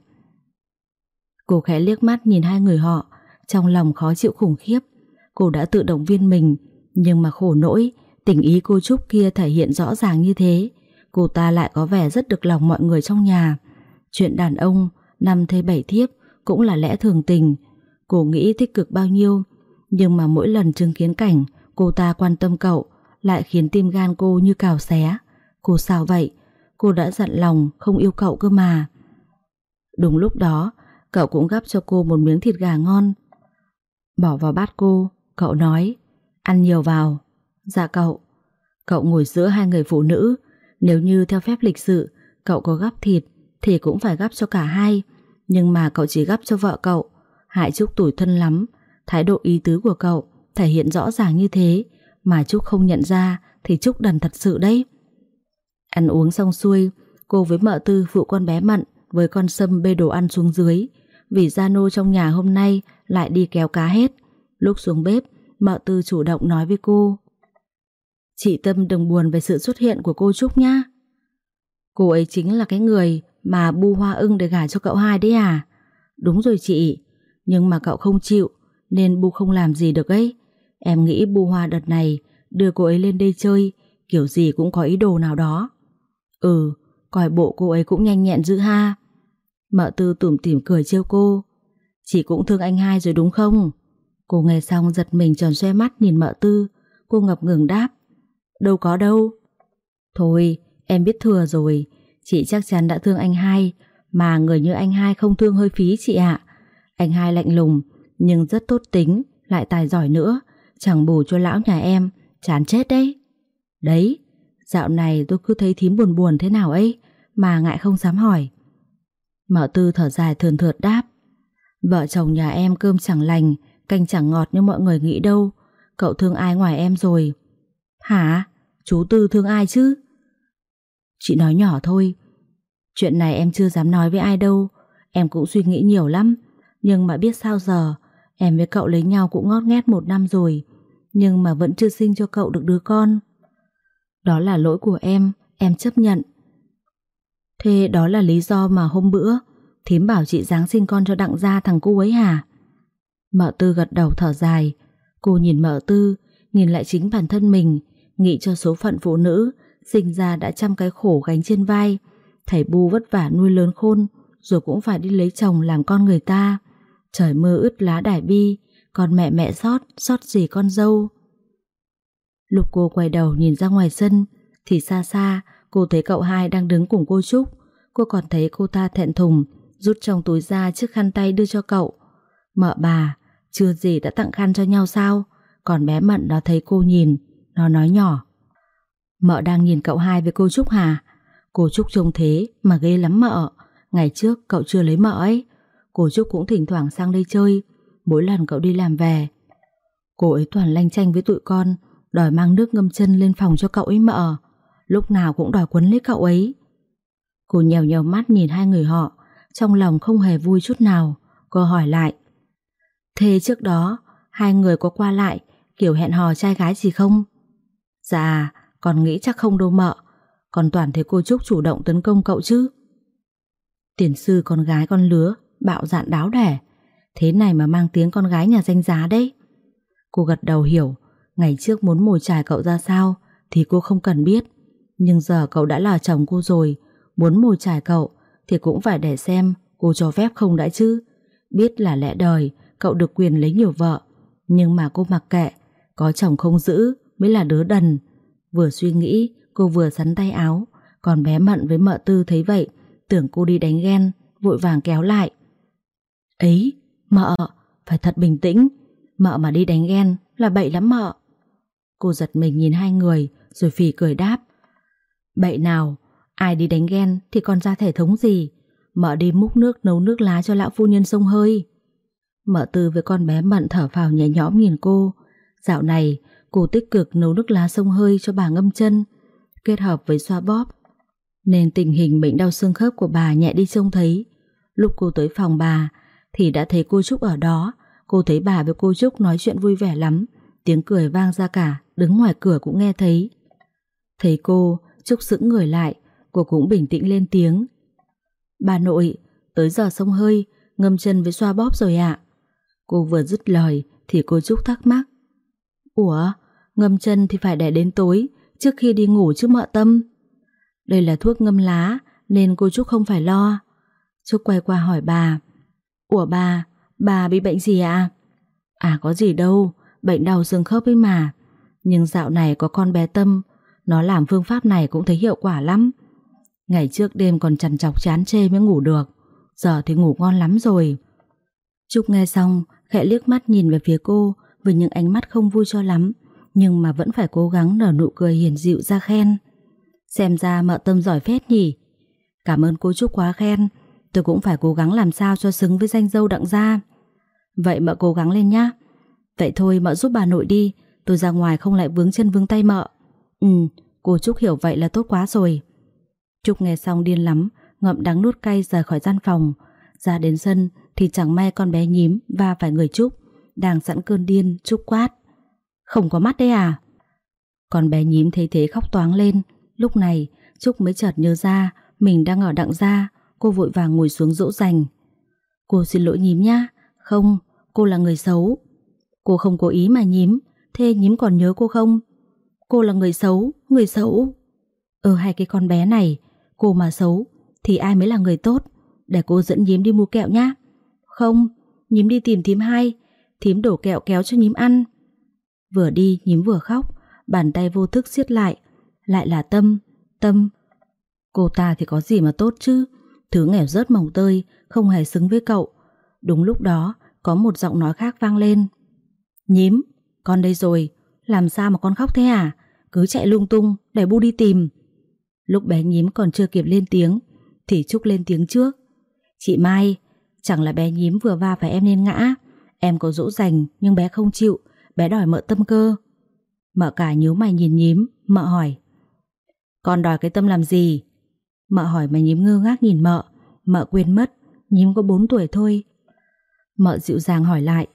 Cô khẽ liếc mắt nhìn hai người họ, trong lòng khó chịu khủng khiếp. Cô đã tự động viên mình, nhưng mà khổ nỗi tình ý cô Trúc kia thể hiện rõ ràng như thế, cô ta lại có vẻ rất được lòng mọi người trong nhà. Chuyện đàn ông năm thê bảy thiếp cũng là lẽ thường tình. Cô nghĩ tích cực bao nhiêu, nhưng mà mỗi lần chứng kiến cảnh cô ta quan tâm cậu lại khiến tim gan cô như cào xé. Cô sao vậy? Cô đã dặn lòng không yêu cậu cơ mà. Đúng lúc đó, cậu cũng gắp cho cô một miếng thịt gà ngon, bỏ vào bát cô. Cậu nói, ăn nhiều vào. Dạ cậu. Cậu ngồi giữa hai người phụ nữ, nếu như theo phép lịch sự cậu có gắp thịt thì cũng phải gắp cho cả hai, nhưng mà cậu chỉ gắp cho vợ cậu, hại Trúc tủi thân lắm. Thái độ ý tứ của cậu thể hiện rõ ràng như thế mà Trúc không nhận ra thì Trúc đần thật sự đấy. Ăn uống xong xuôi, cô với mợ Tư phụ con bé Mận với con Sâm bê đồ ăn xuống dưới, vì gia nô trong nhà hôm nay lại đi kéo cá hết. Lúc xuống bếp, mợ Tư chủ động nói với cô, chị Tâm đừng buồn về sự xuất hiện của cô Trúc nhá. Cô ấy chính là cái người mà bu hoa ưng để gả cho cậu hai đấy à? Đúng rồi chị, nhưng mà cậu không chịu nên bu không làm gì được ấy. Em nghĩ bu hoa đợt này đưa cô ấy lên đây chơi, kiểu gì cũng có ý đồ nào đó. Ừ, coi bộ cô ấy cũng nhanh nhẹn dữ ha. Mợ Tư tủm tỉm cười trêu cô. Chị cũng thương anh hai rồi đúng không? Cô nghe xong giật mình tròn xoe mắt nhìn mợ Tư. Cô ngập ngừng đáp, đâu có đâu. Thôi em biết thừa rồi, chị chắc chắn đã thương anh hai, mà người như anh hai không thương hơi phí chị ạ. Anh hai lạnh lùng nhưng rất tốt tính, lại tài giỏi nữa, chẳng bù cho lão nhà em, chán chết đấy. Đấy, dạo này tôi cứ thấy thím buồn buồn thế nào ấy, mà ngại không dám hỏi. Mợ Tư thở dài thườn thượt đáp, vợ chồng nhà em cơm chẳng lành, canh chẳng ngọt như mọi người nghĩ đâu. Cậu thương ai ngoài em rồi? Hả? Chú Tư thương ai chứ? Chị nói nhỏ thôi. Chuyện này em chưa dám nói với ai đâu. Em cũng suy nghĩ nhiều lắm, nhưng mà biết sao giờ. Em với cậu lấy nhau cũng ngót nghét một năm rồi, nhưng mà vẫn chưa sinh cho cậu được đứa con. Đó là lỗi của em, em chấp nhận. Thế đó là lý do mà hôm bữa thím bảo chị giáng sinh con cho Đặng gia thằng cu ấy hả? Mợ Tư gật đầu thở dài. Cô nhìn mợ Tư, nhìn lại chính bản thân mình, nghĩ cho số phận phụ nữ sinh ra đã trăm cái khổ gánh trên vai. Thầy bu vất vả nuôi lớn khôn, rồi cũng phải đi lấy chồng làm con người ta. Trời mưa ướt lá đải bi, còn mẹ mẹ xót, xót gì con dâu. Lúc cô quay đầu nhìn ra ngoài sân thì xa xa cô thấy cậu hai đang đứng cùng cô Trúc. Cô còn thấy cô ta thẹn thùng rút trong túi ra chiếc khăn tay đưa cho cậu. Mợ bà, chưa gì đã tặng khăn cho nhau sao? Còn bé Mận nó thấy cô nhìn, nó nói nhỏ, mợ đang nhìn cậu hai với cô Trúc hả? Cô Trúc trông thế mà ghê lắm mợ. Ngày trước cậu chưa lấy mợ ấy, cô Trúc cũng thỉnh thoảng sang đây chơi. Mỗi lần cậu đi làm về, cô ấy toàn lanh chanh với tụi con, đòi mang nước ngâm chân lên phòng cho cậu ấy mợ. Lúc nào cũng đòi quấn lấy cậu ấy. Cô nhèo nhèo mắt nhìn hai người họ, trong lòng không hề vui chút nào. Cô hỏi lại, thế trước đó hai người có qua lại kiểu hẹn hò trai gái gì không? Dạ, con nghĩ chắc không đâu mợ. Còn toàn thấy cô Trúc chủ động tấn công cậu chứ. Tiền sư con gái con lứa, bạo dạn đáo đẻ, thế này mà mang tiếng con gái nhà danh giá đấy. Cô gật đầu hiểu. Ngày trước muốn mồi chài cậu ra sao thì cô không cần biết, nhưng giờ cậu đã là chồng cô rồi, muốn mồi chài cậu thì cũng phải để xem cô cho phép không đã chứ. Biết là lẽ đời cậu được quyền lấy nhiều vợ, Nhưng mà cô mặc kệ, có chồng không giữ mới là đứa đần. Vừa suy nghĩ, cô vừa sắn tay áo. Còn bé Mận với mợ Tư thấy vậy, tưởng cô đi đánh ghen, vội vàng kéo lại. Ấy, mợ, phải thật bình tĩnh. Mợ mà đi đánh ghen là bậy lắm mợ. Cô giật mình nhìn hai người, rồi phì cười đáp. Bậy nào, ai đi đánh ghen thì còn ra thể thống gì. Mợ đi múc nước nấu nước lá cho lão phu nhân xông hơi. Mợ Tư với con bé Mận thở phào nhẹ nhõm nhìn cô. Dạo này cô tích cực nấu nước lá xông hơi cho bà ngâm chân, kết hợp với xoa bóp, nên tình hình bệnh đau xương khớp của bà nhẹ đi trông thấy. Lúc cô tới phòng bà thì đã thấy cô Trúc ở đó. Cô thấy bà với cô Trúc nói chuyện vui vẻ lắm, tiếng cười vang ra cả, đứng ngoài cửa cũng nghe thấy. Thấy cô, Trúc sững người lại, cô cũng bình tĩnh lên tiếng. Bà nội, tới giờ xông hơi, ngâm chân với xoa bóp rồi ạ. Cô vừa dứt lời thì cô Trúc thắc mắc. Ủa, ngâm chân thì phải để đến tối, trước khi đi ngủ chứ mợ Tâm. Đây là thuốc ngâm lá, nên cô Trúc không phải lo. Trúc quay qua hỏi bà. Ủa bà, bà bị bệnh gì ạ? À có gì đâu, bệnh đau xương khớp ấy mà. Nhưng dạo này có con bé Tâm, nó làm phương pháp này cũng thấy hiệu quả lắm. Ngày trước đêm còn trằn trọc chán chê mới ngủ được, giờ thì ngủ ngon lắm rồi. Trúc nghe xong, khẽ liếc mắt nhìn về phía cô với những ánh mắt không vui cho lắm, nhưng mà vẫn phải cố gắng nở nụ cười hiền dịu ra khen. Xem ra mợ Tâm giỏi phết nhỉ. Cảm ơn cô Trúc quá khen, tôi cũng phải cố gắng làm sao cho xứng với danh dâu Đặng gia. Vậy mợ cố gắng lên nhá. Vậy thôi mợ giúp bà nội đi, tôi ra ngoài không lại vướng chân vướng tay mợ. Ừ, cô Trúc hiểu vậy là tốt quá rồi. Trúc nghe xong điên lắm, ngậm đắng nuốt cay rời khỏi gian phòng. Ra đến sân thì chẳng may con bé Nhím va phải người Trúc. Đang sẵn cơn điên, Trúc quát. Không có mắt đấy à? Con bé Nhím thấy thế khóc toáng lên. Lúc này Trúc mới chợt nhớ ra mình đang ở Đặng gia. Cô vội vàng ngồi xuống dỗ dành. Cô xin lỗi Nhím nhá. Không, cô là người xấu. Cô không cố ý mà Nhím. Thế Nhím còn nhớ cô không? Cô là người xấu, người xấu. Ừ hai cái con bé này, cô mà xấu thì ai mới là người tốt? Để cô dẫn Nhím đi mua kẹo nhá. Không, Nhím đi tìm thím Hai, thím đổ kẹo kéo cho Nhím ăn. Vừa đi Nhím vừa khóc, bàn tay vô thức siết lại. Lại là Tâm, Tâm. Cô ta thì có gì mà tốt chứ, thứ nghèo rớt mồng tơi, không hề xứng với cậu. Đúng lúc đó có một giọng nói khác vang lên. Nhím, con đây rồi. Làm sao mà con khóc thế à? Cứ chạy lung tung để bu đi tìm. Lúc bé Nhím còn chưa kịp lên tiếng thì Trúc lên tiếng trước. Chị Mai, chẳng là bé Nhím vừa va phải em nên ngã. Em có dỗ dành nhưng bé không chịu, bé đòi mợ Tâm cơ. Mợ cả nhíu mày nhìn Nhím, mợ hỏi. Con đòi cái Tâm làm gì? Mợ hỏi mà Nhím ngơ ngác nhìn mợ. Mợ quên mất Nhím có bốn tuổi thôi. Mợ dịu dàng hỏi lại.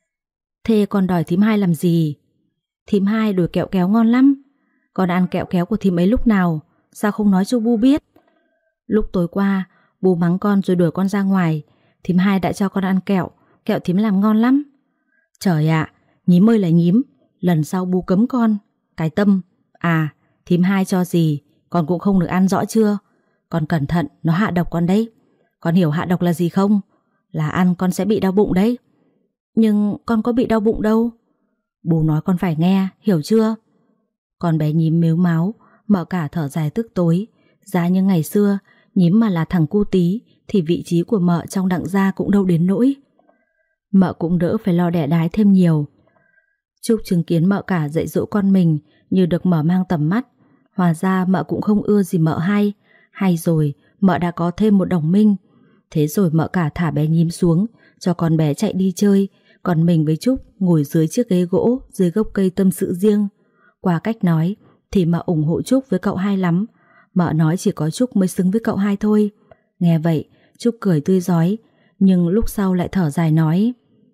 Thế con đòi thím Hai làm gì? Thím Hai đòi kẹo kéo ngon lắm. Con ăn kẹo kéo của thím ấy lúc nào? Sao không nói cho Bu biết? Lúc tối qua Bu mắng con rồi đuổi con ra ngoài, thím Hai đã cho con ăn kẹo. Kẹo thím làm ngon lắm. Trời ạ, à, Nhím ơi là Nhím, lần sau Bu cấm con. Cái Tâm. À, thím Hai cho gì con cũng không được ăn, rõ chưa? Con cẩn thận, nó hạ độc con đấy. Con hiểu hạ độc là gì không? Là ăn con sẽ bị đau bụng đấy. Nhưng con có bị đau bụng đâu. Bu nói con phải nghe, hiểu chưa? Con bé Nhím mếu máo. Mợ cả thở dài tức tối. Giá như ngày xưa Nhím mà là thằng cu tí thì vị trí của mợ trong Đặng gia cũng đâu đến nỗi. Mợ cũng đỡ phải lo đẻ đái thêm nhiều. Trúc chứng kiến mợ cả dạy dỗ con mình như được mở mang tầm mắt. Hóa ra mợ cũng không ưa gì mợ Hai. Hay rồi mợ đã có thêm một đồng minh. Thế rồi mợ cả thả bé Nhím xuống, cho con bé chạy đi chơi, còn mình với Trúc ngồi dưới chiếc ghế gỗ dưới gốc cây tâm sự riêng. Qua cách nói thì mợ ủng hộ Trúc với cậu Hai lắm. Mợ nói chỉ có Trúc mới xứng với cậu Hai thôi. Nghe vậy Trúc cười tươi rói, nhưng lúc sau lại thở dài nói.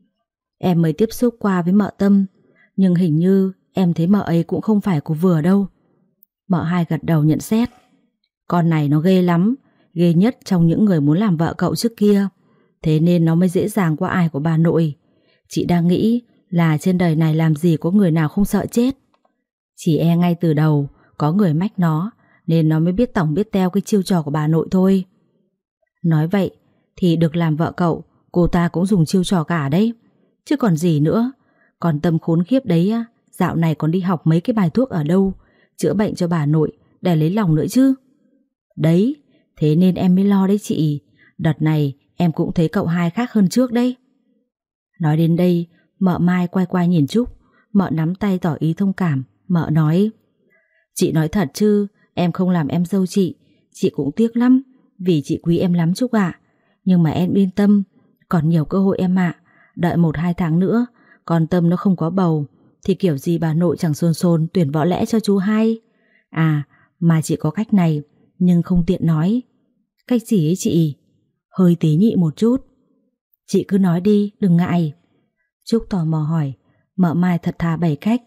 Em mới tiếp xúc qua với mợ Tâm, nhưng hình như em thấy mợ ấy cũng không phải của vừa đâu. Mợ Hai gật đầu nhận xét. Con này nó ghê lắm, ghê nhất trong những người muốn làm vợ cậu trước kia. Thế nên nó mới dễ dàng qua ải của bà nội. Chị đang nghĩ là trên đời này làm gì có người nào không sợ chết. Chỉ e ngay từ đầu có người mách nó, nên nó mới biết tỏng biết teo cái chiêu trò của bà nội thôi. Nói vậy thì được làm vợ cậu, cô ta cũng dùng chiêu trò cả đấy. Chứ còn gì nữa. Còn Tâm khốn khiếp đấy á, dạo này còn đi học mấy cái bài thuốc ở đâu, chữa bệnh cho bà nội để lấy lòng nữa chứ. Đấy, thế nên em mới lo đấy chị. Đợt này em cũng thấy cậu hai khác hơn trước đấy. Nói đến đây, mợ Mai quay qua nhìn Trúc. Mợ nắm tay tỏ ý thông cảm. Mợ nói: Chị nói thật chứ, em không làm em dâu chị, chị cũng tiếc lắm, vì chị quý em lắm Trúc ạ. Nhưng mà em yên tâm, còn nhiều cơ hội em ạ. Đợi một hai tháng nữa, còn Tâm nó không có bầu, thì kiểu gì bà nội chẳng xôn xôn tuyển võ lẽ cho chú hai. À, mà chị có cách này, nhưng không tiện nói. Cách gì ấy chị? Hơi tế nhị một chút. Chị cứ nói đi, đừng ngại. Trúc tò mò hỏi. Mợ Mai thật thà bày cách.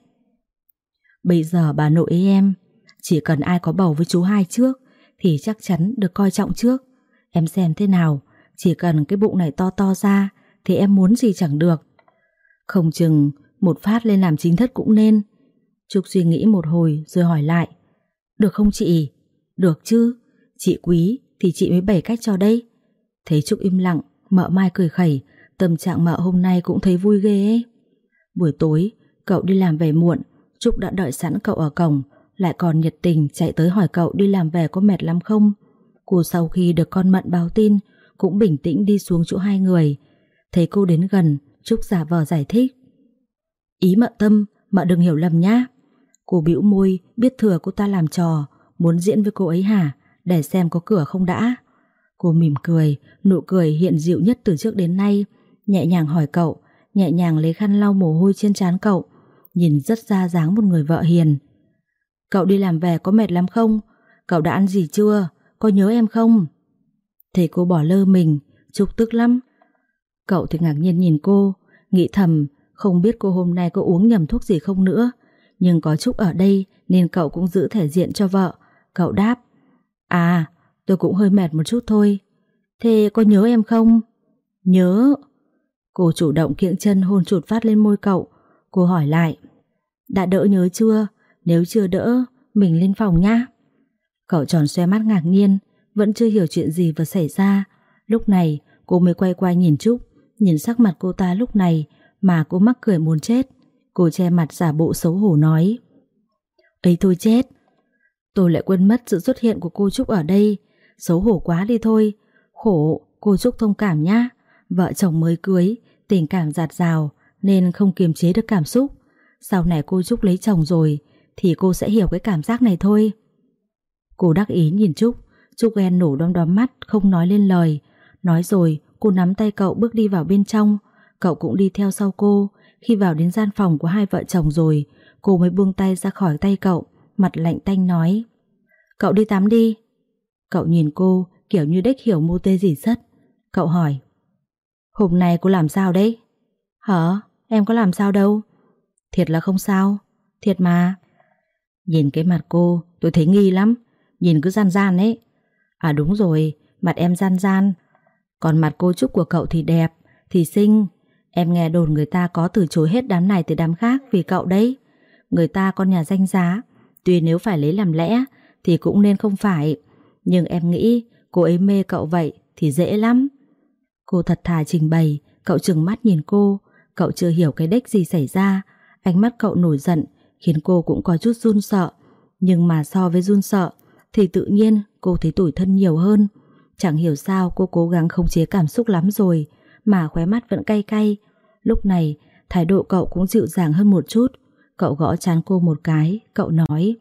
Bây giờ bà nội ấy em, chỉ cần ai có bầu với chú hai trước thì chắc chắn được coi trọng trước. Em xem thế nào, chỉ cần cái bụng này to to ra thì em muốn gì chẳng được. Không chừng một phát lên làm chính thất cũng nên. Trúc suy nghĩ một hồi rồi hỏi lại: Được không chị? Được chứ, chị quý thì chị mới bày cách cho đây. Thấy Trúc im lặng, mợ Mai cười khẩy. Tâm trạng mợ hôm nay cũng thấy vui ghê ấy. Buổi tối cậu đi làm về muộn, Trúc đã đợi sẵn cậu ở cổng, lại còn nhiệt tình chạy tới hỏi cậu đi làm về có mệt lắm không. Cô sau khi được con Mận báo tin cũng bình tĩnh đi xuống chỗ hai người. Thấy cô đến gần, Trúc giả vờ giải thích: Ý mợ Tâm, mợ đừng hiểu lầm nhá. Cô bĩu môi, biết thừa cô ta làm trò, muốn diễn với cô ấy hả? Để xem có cửa không đã. Cô mỉm cười, nụ cười hiện dịu nhất từ trước đến nay, nhẹ nhàng hỏi cậu, nhẹ nhàng lấy khăn lau mồ hôi trên trán cậu, nhìn rất ra dáng một người vợ hiền. Cậu đi làm về có mệt lắm không? Cậu đã ăn gì chưa? Có nhớ em không? Thấy cô bỏ lơ mình, Trúc tức lắm. Cậu thì ngạc nhiên nhìn cô, nghĩ thầm không biết cô hôm nay có uống nhầm thuốc gì không nữa. Nhưng có Trúc ở đây nên cậu cũng giữ thể diện cho vợ. Cậu đáp: À, tôi cũng hơi mệt một chút thôi. Thế có nhớ em không? Nhớ. Cô chủ động kiễng chân hôn chụt phát lên môi cậu. Cô hỏi lại: Đã đỡ nhớ chưa? Nếu chưa đỡ, mình lên phòng nhá. Cậu tròn xoe mắt ngạc nhiên, vẫn chưa hiểu chuyện gì vừa xảy ra. Lúc này cô mới quay qua nhìn Trúc. Nhìn sắc mặt cô ta lúc này mà cô mắc cười muốn chết. Cô che mặt giả bộ xấu hổ nói: Ấy thôi chết, tôi lại quên mất sự xuất hiện của cô Trúc ở đây. Xấu hổ quá đi thôi. Khổ, cô Trúc thông cảm nhá. Vợ chồng mới cưới, tình cảm dạt dào nên không kiềm chế được cảm xúc. Sau này cô Trúc lấy chồng rồi thì cô sẽ hiểu cái cảm giác này thôi. Cô đắc ý nhìn Trúc. Trúc ghen nổ đom đóm mắt, không nói lên lời. Nói rồi cô nắm tay cậu bước đi vào bên trong. Cậu cũng đi theo sau cô. Khi vào đến gian phòng của hai vợ chồng rồi, cô mới buông tay ra khỏi tay cậu, mặt lạnh tanh nói: Cậu đi tắm đi. Cậu nhìn cô kiểu như đếch hiểu mô tê gì rất. Cậu hỏi: Hôm nay cô làm sao đấy? Hả? Em có làm sao đâu. Thiệt là không sao. Thiệt mà. Nhìn cái mặt cô tôi thấy nghi lắm. Nhìn cứ gian gian ấy. À đúng rồi, mặt em gian gian. Còn mặt cô Trúc của cậu thì đẹp, thì xinh. Em nghe đồn người ta có từ chối hết đám này tới đám khác vì cậu đấy. Người ta con nhà danh giá, tuy nếu phải lấy làm lẽ thì cũng nên không phải. Nhưng em nghĩ cô ấy mê cậu vậy thì dễ lắm. Cô thật thà trình bày. Cậu trừng mắt nhìn cô. Cậu chưa hiểu cái đếch gì xảy ra. Ánh mắt cậu nổi giận khiến cô cũng có chút run sợ. Nhưng mà so với run sợ thì tự nhiên cô thấy tủi thân nhiều hơn. Chẳng hiểu sao cô cố gắng khống chế cảm xúc lắm rồi mà khóe mắt vẫn cay cay. Lúc này thái độ cậu cũng dịu dàng hơn một chút. Cậu gõ trán cô một cái. Cậu nói: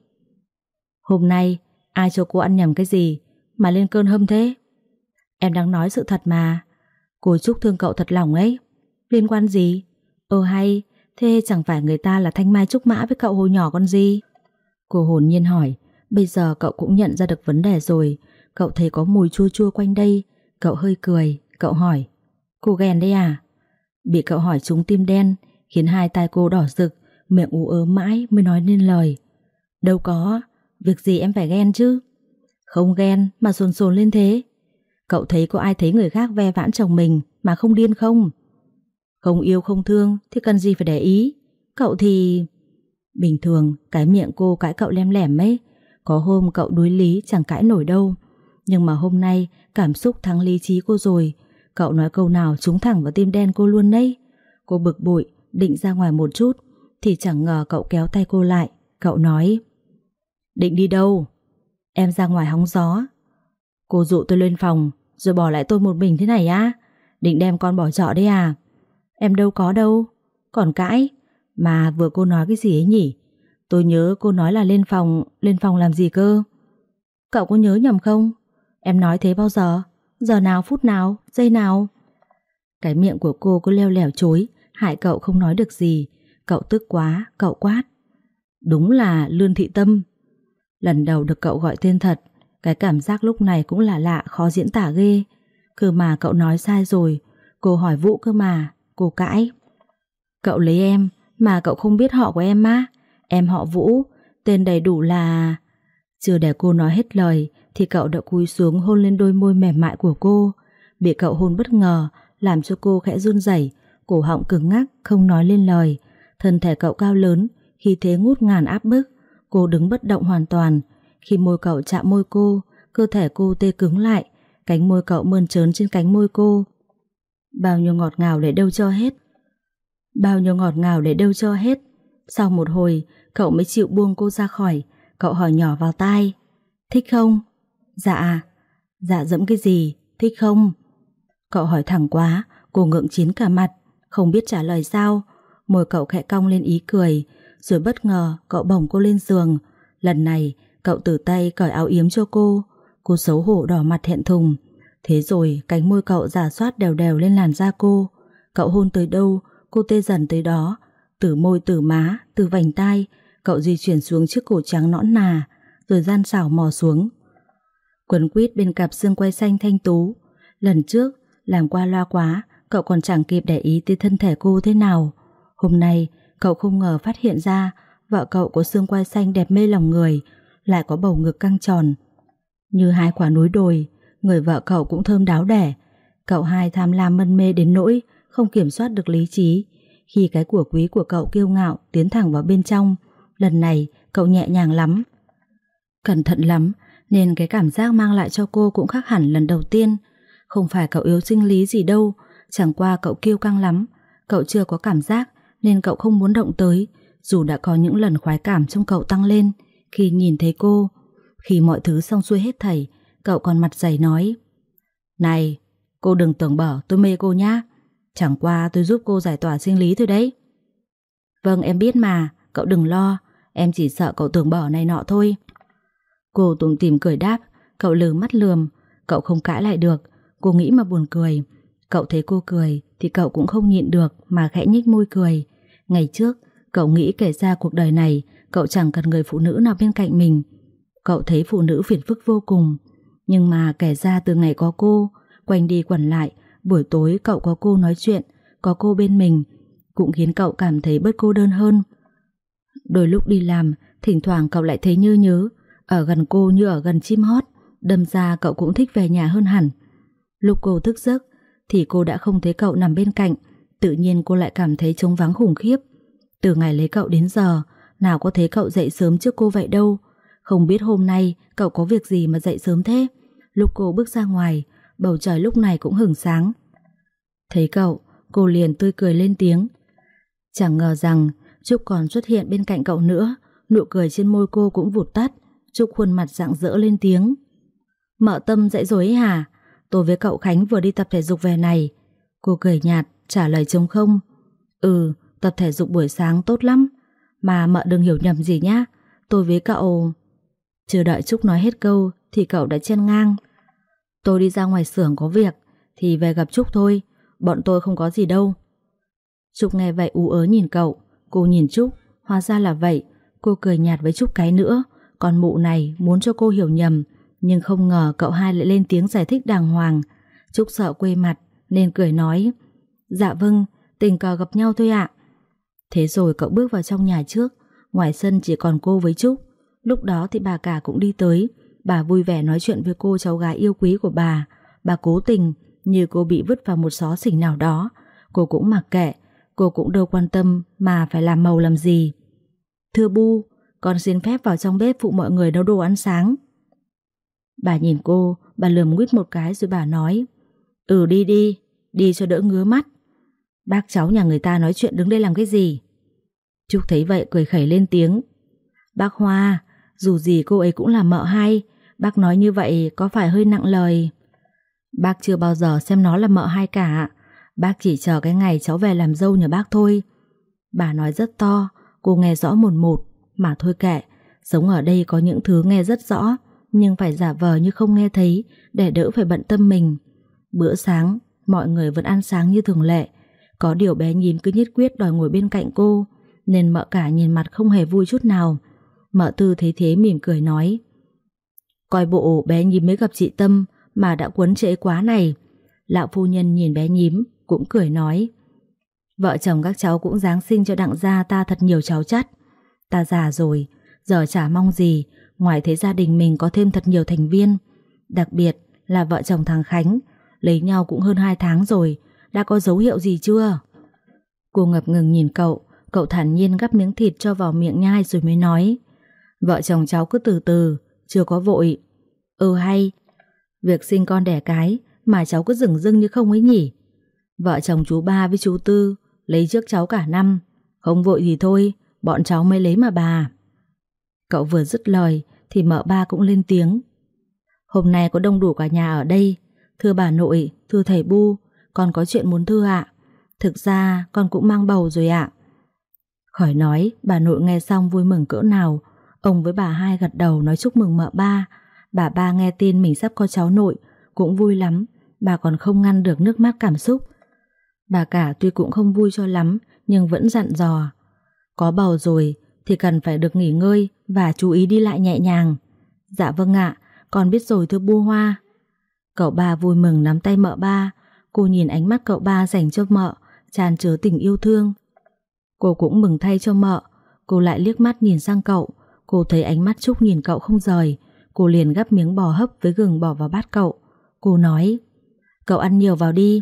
Hôm nay ai cho cô ăn nhầm cái gì mà lên cơn hâm thế? Em đang nói sự thật mà. Cô Trúc thương cậu thật lòng ấy. Liên quan gì? Ờ hay, thế chẳng phải người ta là Thanh Mai Trúc Mã với cậu hồi nhỏ con gì? Cô hồn nhiên hỏi. Bây giờ cậu cũng nhận ra được vấn đề rồi. Cậu thấy có mùi chua chua quanh đây. Cậu hơi cười. Cậu hỏi: Cô ghen đấy à? Bị cậu hỏi trúng tim đen, khiến hai tai cô đỏ rực, miệng ú ớ mãi mới nói nên lời. Đâu có, việc gì em phải ghen chứ? Không ghen mà sồn sồn lên thế. Cậu thấy có ai thấy người khác ve vãn chồng mình mà không điên không? Không yêu không thương thì cần gì phải để ý. Cậu thì... Bình thường cái miệng cô cãi cậu lem lẻm ấy. Có hôm cậu đối lý chẳng cãi nổi đâu. Nhưng mà hôm nay cảm xúc thắng lý trí cô rồi. Cậu nói câu nào trúng thẳng vào tim đen cô luôn đấy. Cô bực bội định ra ngoài một chút thì chẳng ngờ cậu kéo tay cô lại. Cậu nói: Định đi đâu? Em ra ngoài hóng gió. Cô dụ tôi lên phòng rồi bỏ lại tôi một mình thế này á? Định đem con bỏ trọ đấy à? Em đâu có đâu. Còn cãi. Mà vừa cô nói cái gì ấy nhỉ? Tôi nhớ cô nói là lên phòng. Lên phòng làm gì cơ? Cậu có nhớ nhầm không? Em nói thế bao giờ? Giờ nào, phút nào, giây nào? Cái miệng của cô cứ leo lẻo chối, hại cậu không nói được gì. Cậu tức quá, cậu quát: Đúng là Lương Thị Tâm. Lần đầu được cậu gọi tên thật, cái cảm giác lúc này cũng là lạ, khó diễn tả ghê. Cơ mà cậu nói sai rồi. Cô hỏi Vũ cơ mà. Cô cãi: Cậu lấy em mà cậu không biết họ của em á? Em họ Vũ, tên đầy đủ là... Chưa để cô nói hết lời thì cậu đã cúi xuống hôn lên đôi môi mềm mại của cô. Bị cậu hôn bất ngờ làm cho cô khẽ run rẩy, cổ họng cứng ngắc không nói lên lời. Thân thể cậu cao lớn, khí thế ngút ngàn áp bức. Cô đứng bất động hoàn toàn. Khi môi cậu chạm môi cô, cơ thể cô tê cứng lại. Cánh môi cậu mơn trớn trên cánh môi cô. Bao nhiêu ngọt ngào để đâu cho hết. Bao nhiêu ngọt ngào để đâu cho hết. Sau một hồi cậu mới chịu buông cô ra khỏi. Cậu hỏi nhỏ vào tai: Thích không? Dạ. Dạ dẫm cái gì? Thích không? Cậu hỏi thẳng quá. Cô ngượng chín cả mặt, không biết trả lời sao. Môi cậu khẽ cong lên ý cười. Rồi bất ngờ cậu bổng cô lên giường. Lần này cậu tự tay cởi áo yếm cho cô. Cô xấu hổ đỏ mặt thẹn thùng. Thế rồi cánh môi cậu rà soát đều đều lên làn da cô. Cậu hôn tới đâu cô tê dần tới đó. Từ môi, từ má, từ vành tai, cậu di chuyển xuống chiếc cổ trắng nõn nà, rồi gian xảo mò xuống, quấn quýt bên cặp xương quai xanh thanh tú. Lần trước làm qua loa quá, cậu còn chẳng kịp để ý tới thân thể cô thế nào. Hôm nay cậu không ngờ phát hiện ra vợ cậu có xương quai xanh đẹp mê lòng người, lại có bầu ngực căng tròn như hai quả núi đồi. Người vợ cậu cũng thơm đáo đẻ. Cậu hai tham lam mân mê đến nỗi không kiểm soát được lý trí. Khi cái của quý của cậu kiêu ngạo tiến thẳng vào bên trong, lần này cậu nhẹ nhàng lắm, cẩn thận lắm, nên cái cảm giác mang lại cho cô cũng khác hẳn lần đầu tiên. Không phải cậu yếu sinh lý gì đâu, chẳng qua cậu kiêu căng lắm. Cậu chưa có cảm giác nên cậu không muốn động tới, dù đã có những lần khoái cảm trong cậu tăng lên khi nhìn thấy cô. Khi mọi thứ xong xuôi hết thảy, cậu còn mặt dày nói: Này, cô đừng tưởng bở tôi mê cô nhá. Chẳng qua tôi giúp cô giải tỏa sinh lý thôi đấy. Vâng, em biết mà, cậu đừng lo. Em chỉ sợ cậu tưởng bở này nọ thôi. Cô tủm tỉm cười đáp. Cậu lừ mắt lườm. Cậu không cãi lại được. Cô nghĩ mà buồn cười. Cậu thấy cô cười thì cậu cũng không nhịn được mà khẽ nhếch môi cười. Ngày trước cậu nghĩ kể ra cuộc đời này cậu chẳng cần người phụ nữ nào bên cạnh mình. Cậu thấy phụ nữ phiền phức vô cùng. Nhưng mà kể ra từ ngày có cô, quanh đi quẩn lại, buổi tối cậu có cô nói chuyện, có cô bên mình, cũng khiến cậu cảm thấy bớt cô đơn hơn. Đôi lúc đi làm, thỉnh thoảng cậu lại thấy nhớ nhớ, ở gần cô như ở gần chim hót, đâm ra cậu cũng thích về nhà hơn hẳn. Lúc cô thức giấc thì cô đã không thấy cậu nằm bên cạnh, tự nhiên cô lại cảm thấy trống vắng khủng khiếp. Từ ngày lấy cậu đến giờ, nào có thấy cậu dậy sớm trước cô vậy đâu. Không biết hôm nay cậu có việc gì mà dậy sớm thế. Lúc cô bước ra ngoài, bầu trời lúc này cũng hửng sáng. Thấy cậu, cô liền tươi cười lên tiếng. Chẳng ngờ rằng Trúc còn xuất hiện bên cạnh cậu nữa. Nụ cười trên môi cô cũng vụt tắt. Trúc khuôn mặt rạng rỡ lên tiếng. Mợ Tâm dậy rồi ấy hả? Tôi với cậu Khánh vừa đi tập thể dục về này. Cô cười nhạt trả lời trống không. Ừ, tập thể dục buổi sáng tốt lắm. Mà mợ đừng hiểu nhầm gì nhá. Tôi với cậu... Chưa đợi Trúc nói hết câu thì cậu đã chen ngang. Tôi đi ra ngoài xưởng có việc thì về gặp Trúc thôi. Bọn tôi không có gì đâu. Trúc nghe vậy ú ớ nhìn cậu. Cô nhìn Trúc, hóa ra là vậy. Cô cười nhạt với Trúc cái nữa. Còn mụ này muốn cho cô hiểu nhầm, nhưng không ngờ cậu hai lại lên tiếng giải thích đàng hoàng. Trúc sợ quê mặt nên cười nói. Dạ vâng, tình cờ gặp nhau thôi ạ. Thế rồi cậu bước vào trong nhà trước. Ngoài sân chỉ còn cô với Trúc. Lúc đó thì bà cả cũng đi tới. Bà vui vẻ nói chuyện với cô cháu gái yêu quý của bà. Bà cố tình như cô bị vứt vào một xó xỉnh nào đó. Cô cũng mặc kệ. Cô cũng đâu quan tâm mà phải làm màu làm gì. Thưa Bu, con xin phép vào trong bếp phụ mọi người nấu đồ ăn sáng. Bà nhìn cô, bà lườm nguyết một cái rồi bà nói. Ừ đi đi, đi cho đỡ ngứa mắt. Bác cháu nhà người ta nói chuyện đứng đây làm cái gì? Trúc thấy vậy cười khẩy lên tiếng. Bác Hoa, dù gì cô ấy cũng là mợ hai, bác nói như vậy có phải hơi nặng lời? Bác chưa bao giờ xem nó là mợ hai cả, bác chỉ chờ cái ngày cháu về làm dâu nhà bác thôi. Bà nói rất to, cô nghe rõ một một, mà thôi kệ, sống ở đây có những thứ nghe rất rõ, nhưng phải giả vờ như không nghe thấy để đỡ phải bận tâm mình. Bữa sáng, mọi người vẫn ăn sáng như thường lệ, có điều bé Nhím cứ nhất quyết đòi ngồi bên cạnh cô, nên mợ cả nhìn mặt không hề vui chút nào. Mợ Tư thấy thế mỉm cười nói: Coi bộ bé Nhím mới gặp chị Tâm mà đã quấn trễ quá này. Lão phu nhân nhìn bé Nhím cũng cười nói: Vợ chồng các cháu cũng giáng sinh cho đặng gia ta thật nhiều cháu chắt. Ta già rồi, giờ chả mong gì ngoài thấy gia đình mình có thêm thật nhiều thành viên. Đặc biệt là vợ chồng thằng Khánh, lấy nhau cũng hơn hai tháng rồi, đã có dấu hiệu gì chưa? Cô ngập ngừng nhìn cậu, cậu thản nhiên gắp miếng thịt cho vào miệng nhai rồi mới nói: Vợ chồng cháu cứ từ từ, chưa có vội. Ừ hay, việc sinh con đẻ cái mà cháu cứ dửng dưng như không ấy nhỉ. Vợ chồng chú Ba với chú Tư lấy trước cháu cả năm, không vội thì thôi, bọn cháu mới lấy mà bà. Cậu vừa dứt lời thì mợ Ba cũng lên tiếng: Hôm nay có đông đủ cả nhà ở đây. Thưa bà nội, thưa thầy Bu, con có chuyện muốn thưa ạ. Thực ra con cũng mang bầu rồi ạ. Khỏi nói, bà nội nghe xong vui mừng cỡ nào. Ông với bà hai gật đầu nói chúc mừng mợ Ba. Bà Ba nghe tin mình sắp có cháu nội cũng vui lắm, bà còn không ngăn được nước mắt cảm xúc. Bà cả tuy cũng không vui cho lắm, nhưng vẫn dặn dò: Có bầu rồi thì cần phải được nghỉ ngơi và chú ý đi lại nhẹ nhàng. Dạ vâng ạ, con biết rồi thưa Bu Hoa. Cậu Ba vui mừng nắm tay mợ Ba. Cô nhìn ánh mắt cậu Ba dành cho mợ tràn chứa tình yêu thương. Cô cũng mừng thay cho mợ. Cô lại liếc mắt nhìn sang cậu. Cô thấy ánh mắt Trúc nhìn cậu không rời. Cô liền gắp miếng bò hấp với gừng bỏ vào bát cậu. Cô nói: Cậu ăn nhiều vào đi.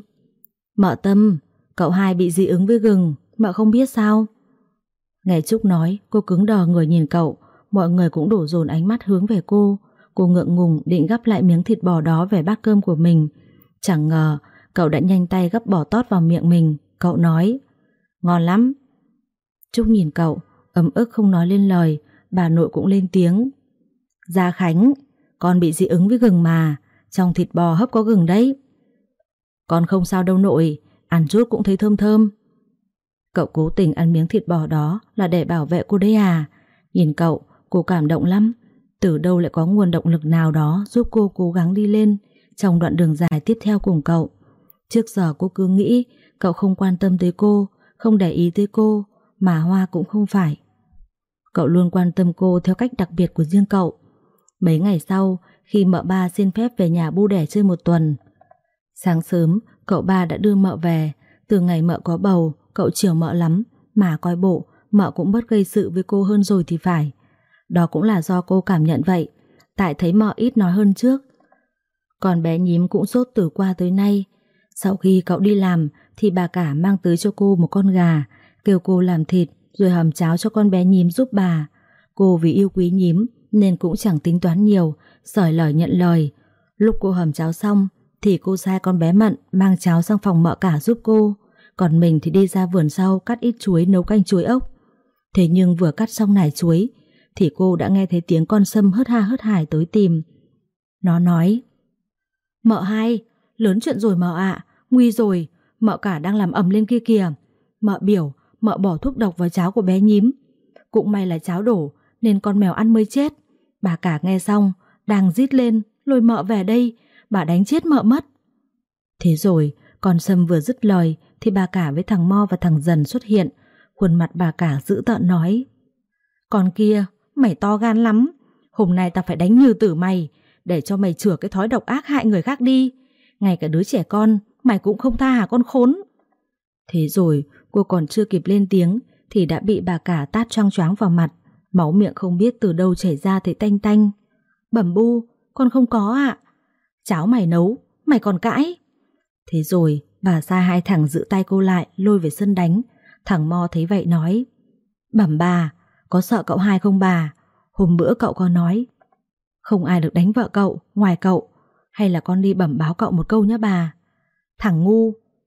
Mợ Tâm, cậu hai bị dị ứng với gừng, mợ không biết sao? Nghe Trúc nói, cô cứng đờ người nhìn cậu. Mọi người cũng đổ dồn ánh mắt hướng về cô. Cô ngượng ngùng định gắp lại miếng thịt bò đó về bát cơm của mình. Chẳng ngờ cậu đã nhanh tay gắp bò tót vào miệng mình. Cậu nói: Ngon lắm. Trúc nhìn cậu, ấm ức không nói lên lời. Bà nội cũng lên tiếng: Gia Khánh, con bị dị ứng với gừng mà, trong thịt bò hấp có gừng đấy. Con không sao đâu nội, ăn chút cũng thấy thơm thơm. Cậu cố tình ăn miếng thịt bò đó là để bảo vệ cô đấy à? Nhìn cậu, cô cảm động lắm. Từ đâu lại có nguồn động lực nào đó giúp cô cố gắng đi lên trong đoạn đường dài tiếp theo cùng cậu. Trước giờ cô cứ nghĩ cậu không quan tâm tới cô, không để ý tới cô, mà Hoa cũng không phải. Cậu luôn quan tâm cô theo cách đặc biệt của riêng cậu. Mấy ngày sau, khi mợ Ba xin phép về nhà Bu đẻ chơi một tuần, sáng sớm cậu Ba đã đưa mợ về. Từ ngày mợ có bầu, cậu chiều mợ lắm, mà coi bộ mợ cũng bớt gây sự với cô hơn rồi thì phải. Đó cũng là do cô cảm nhận vậy, tại thấy mợ ít nói hơn trước. Còn bé Nhím cũng sốt từ qua tới nay. Sau khi cậu đi làm thì bà cả mang tới cho cô một con gà, kêu cô làm thịt rồi hầm cháo cho con bé Nhím giúp bà. Cô vì yêu quý Nhím nên cũng chẳng tính toán nhiều, xởi lời nhận lời. Lúc cô hầm cháo xong thì cô sai con bé Mận mang cháo sang phòng mợ cả giúp cô, còn mình thì đi ra vườn sau cắt ít chuối nấu canh chuối ốc. Thế nhưng vừa cắt xong nải chuối thì cô đã nghe thấy tiếng con Sâm hớt ha hớt hải tới tìm. Nó nói: Mợ hai, lớn chuyện rồi mợ ạ, nguy rồi, mợ cả đang làm ầm lên kia kìa. Mợ biểu mợ bỏ thuốc độc vào cháo của bé Nhím. Cũng may là cháo đổ nên con mèo ăn mới chết. Bà cả nghe xong đang rít lên lôi mợ về đây, bà đánh chết mợ mất. Thế rồi con Sâm vừa dứt lời thì bà cả với thằng Mo và thằng Dần xuất hiện. Khuôn mặt bà cả dữ tợn nói: Con kia, mày to gan lắm, hôm nay ta phải đánh như tử mày, để cho mày chữa cái thói độc ác hại người khác đi. Ngay cả đứa trẻ con mày cũng không tha hả con khốn. Thế rồi cô còn chưa kịp lên tiếng thì đã bị bà cả tát choang choáng vào mặt. Máu miệng không biết từ đâu chảy ra thấy tanh tanh. Bẩm Bu, con không có ạ. Cháo mày nấu, mày còn cãi. Thế rồi bà sai hai thằng giữ tay cô lại lôi về sân đánh. Thằng Mo thấy vậy nói: Bẩm bà, có sợ cậu hai không bà? Hôm bữa cậu có nói không ai được đánh vợ cậu ngoài cậu, hay là con đi bẩm báo cậu một câu nhé bà. Thằng ngu,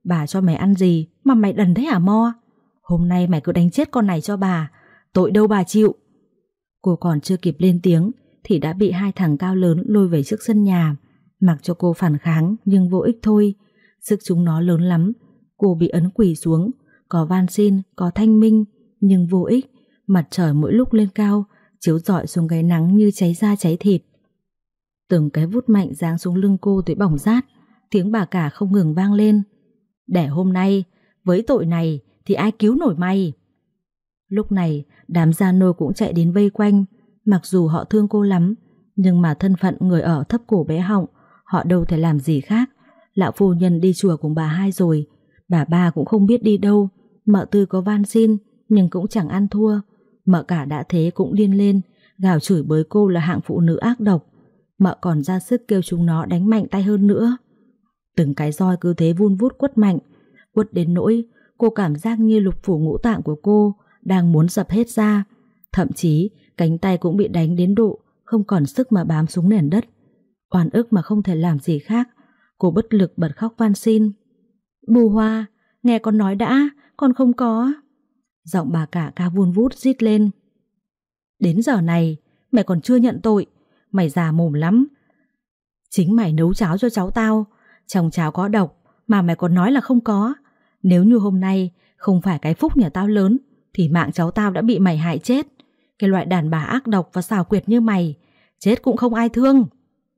Bà cho mày ăn gì mà mày đần thế hả Mo? Hôm nay mày cứ đánh chết con này cho bà, tội đâu bà chịu. Cô còn chưa kịp lên tiếng thì đã bị hai thằng cao lớn lôi về trước sân nhà. Mặc cho cô phản kháng nhưng vô ích thôi. Sức chúng nó lớn lắm. Cô bị ấn quỳ xuống, có van xin, có thanh minh, nhưng vô ích. Mặt trời mỗi lúc lên cao, chiếu rọi xuống cái nắng như cháy da cháy thịt. Từng cái vút mạnh giáng xuống lưng cô tới bỏng rát. Tiếng bà cả không ngừng vang lên. Để hôm nay, với tội này thì ai cứu nổi mày? Lúc này đám gia nô cũng chạy đến vây quanh. Mặc dù họ thương cô lắm, nhưng mà thân phận người ở thấp cổ bé họng, họ đâu thể làm gì khác. Lão phu nhân đi chùa cùng bà hai rồi, bà ba cũng không biết đi đâu. Mợ Tư có van xin nhưng cũng chẳng ăn thua. Mợ cả đã thế cũng điên lên, gào chửi bới cô là hạng phụ nữ ác độc. Mợ còn ra sức kêu chúng nó đánh mạnh tay hơn nữa. Từng cái roi cứ thế vun vút quất mạnh, quất đến nỗi cô cảm giác như lục phủ ngũ tạng của cô đang muốn dập hết ra. Thậm chí cánh tay cũng bị đánh đến độ không còn sức mà bám xuống nền đất. Oan ức mà không thể làm gì khác, cô bất lực bật khóc van xin. Bù Hoa, nghe con nói đã, con không có. Giọng bà cả cao vun vút rít lên. Đến giờ này mày còn chưa nhận tội, mày già mồm lắm. Chính mày nấu cháo cho cháu tao, trong cháo có độc mà mày còn nói là không có. Nếu như hôm nay không phải cái phúc nhà tao lớn thì mạng cháu tao đã bị mày hại chết. Cái loại đàn bà ác độc và xảo quyệt như mày, chết cũng không ai thương.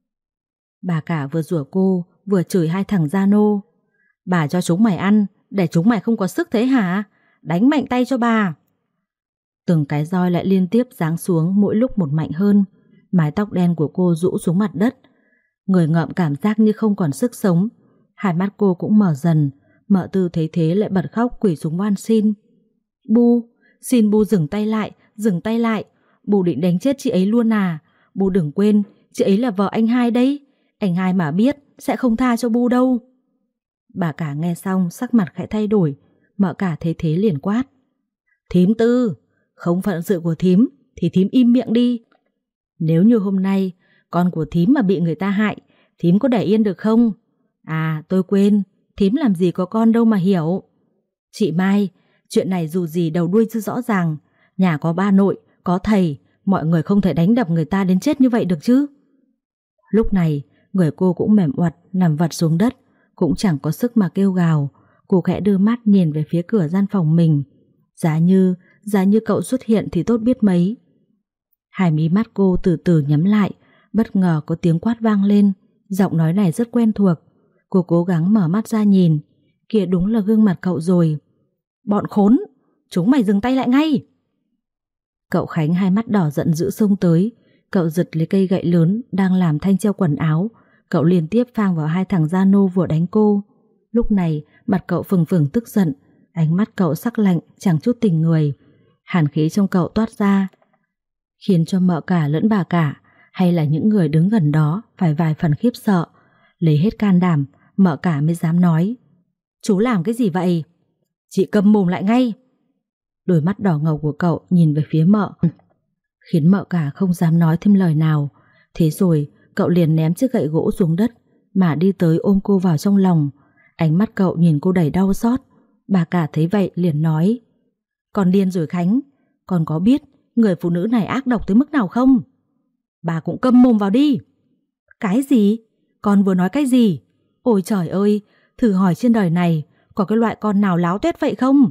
Bà cả vừa rủa cô vừa chửi hai thằng gia nô. Bà cho chúng mày ăn để chúng mày không có sức thế hả? Đánh mạnh tay cho bà. Từng cái roi lại liên tiếp giáng xuống, mỗi lúc một mạnh hơn. Mái tóc đen của cô rũ xuống mặt đất, người ngợm cảm giác như không còn sức sống. Hai mắt cô cũng mở dần. Mợ Tư thấy thế lại bật khóc quỳ xuống van xin. Bu, xin Bu dừng tay lại, dừng tay lại. Bu định đánh chết chị ấy luôn à? Bu đừng quên, chị ấy là vợ anh hai đấy. Anh hai mà biết sẽ không tha cho Bu đâu. Bà cả nghe xong sắc mặt khẽ thay đổi. Mợ cả thấy thế liền quát. Thím Tư, không phận sự của thím thì thím im miệng đi. Nếu như hôm nay con của thím mà bị người ta hại, thím có để yên được không? À tôi quên, thím làm gì có con đâu mà hiểu. Chị Mai, chuyện này dù gì đầu đuôi chưa rõ ràng. Nhà có ba nội, có thầy, mọi người không thể đánh đập người ta đến chết như vậy được chứ. Lúc này người cô cũng mềm oặt nằm vật xuống đất, cũng chẳng có sức mà kêu gào. Cô khẽ đưa mắt nhìn về phía cửa gian phòng mình. Giá như, giá như cậu xuất hiện thì tốt biết mấy. Hai mí mắt cô từ từ nhắm lại. Bất ngờ có tiếng quát vang lên. Giọng nói này rất quen thuộc. Cô cố gắng mở mắt ra nhìn. Kìa đúng là gương mặt cậu rồi. Bọn khốn, chúng mày dừng tay lại ngay. Cậu Khánh hai mắt đỏ giận dữ xông tới. Cậu giật lấy cây gậy lớn đang làm thanh treo quần áo. Cậu liên tiếp phang vào hai thằng gia nô vừa đánh cô. Lúc này mặt cậu phừng phừng tức giận. Ánh mắt cậu sắc lạnh chẳng chút tình người. Hàn khí trong cậu toát ra, khiến cho mợ cả lẫn bà cả hay là những người đứng gần đó phải vài phần khiếp sợ. Lấy hết can đảm, mợ cả mới dám nói. Chú làm cái gì vậy? Chị câm mồm lại ngay. Đôi mắt đỏ ngầu của cậu nhìn về phía mợ, khiến mợ cả không dám nói thêm lời nào. Thế rồi cậu liền ném chiếc gậy gỗ xuống đất mà đi tới ôm cô vào trong lòng. Ánh mắt cậu nhìn cô đầy đau xót. Bà cả thấy vậy liền nói. Con điên rồi Khánh, con có biết người phụ nữ này ác độc tới mức nào không? Bà cũng câm mồm vào đi. Cái gì? Con vừa nói cái gì? Ôi trời ơi, thử hỏi trên đời này có cái loại con nào láo tuét vậy không?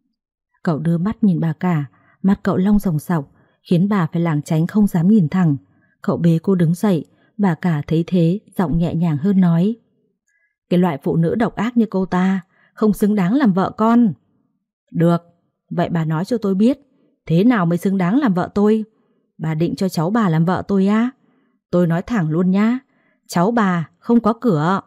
Cậu đưa mắt nhìn bà cả, mắt cậu long sòng sọc, khiến bà phải lảng tránh không dám nhìn thẳng. Cậu bế cô đứng dậy. Bà cả thấy thế, giọng nhẹ nhàng hơn nói. Cái loại phụ nữ độc ác như cô ta không xứng đáng làm vợ con. Được, vậy bà nói cho tôi biết, thế nào mới xứng đáng làm vợ tôi? Bà định cho cháu bà làm vợ tôi á? Tôi nói thẳng luôn nhá, cháu bà không có cửa.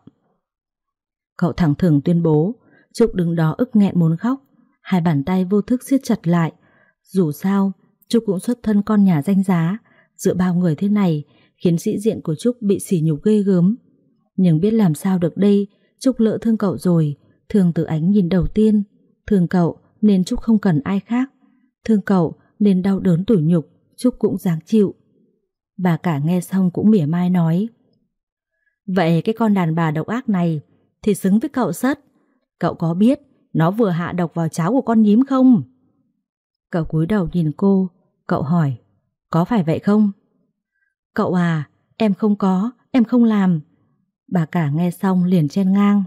Cậu thẳng thừng tuyên bố. Trúc đứng đó ức nghẹn muốn khóc. Hai bàn tay vô thức siết chặt lại. Dù sao Trúc cũng xuất thân con nhà danh giá. Giữa bao người thế này khiến sĩ diện của Trúc bị sỉ nhục ghê gớm. Nhưng biết làm sao được đây. Trúc lỡ thương cậu rồi. Thương từ ánh nhìn đầu tiên. Thương cậu nên Trúc không cần ai khác. Thương cậu nên đau đớn tủi nhục Trúc cũng dáng chịu. Bà cả nghe xong cũng mỉa mai nói. Vậy cái con đàn bà độc ác này thì xứng với cậu Sất. Cậu có biết nó vừa hạ độc vào cháo của con nhím không? Cậu cúi đầu nhìn cô. Cậu hỏi, có phải vậy không? Cậu à, em không có, em không làm. Bà cả nghe xong liền chen ngang.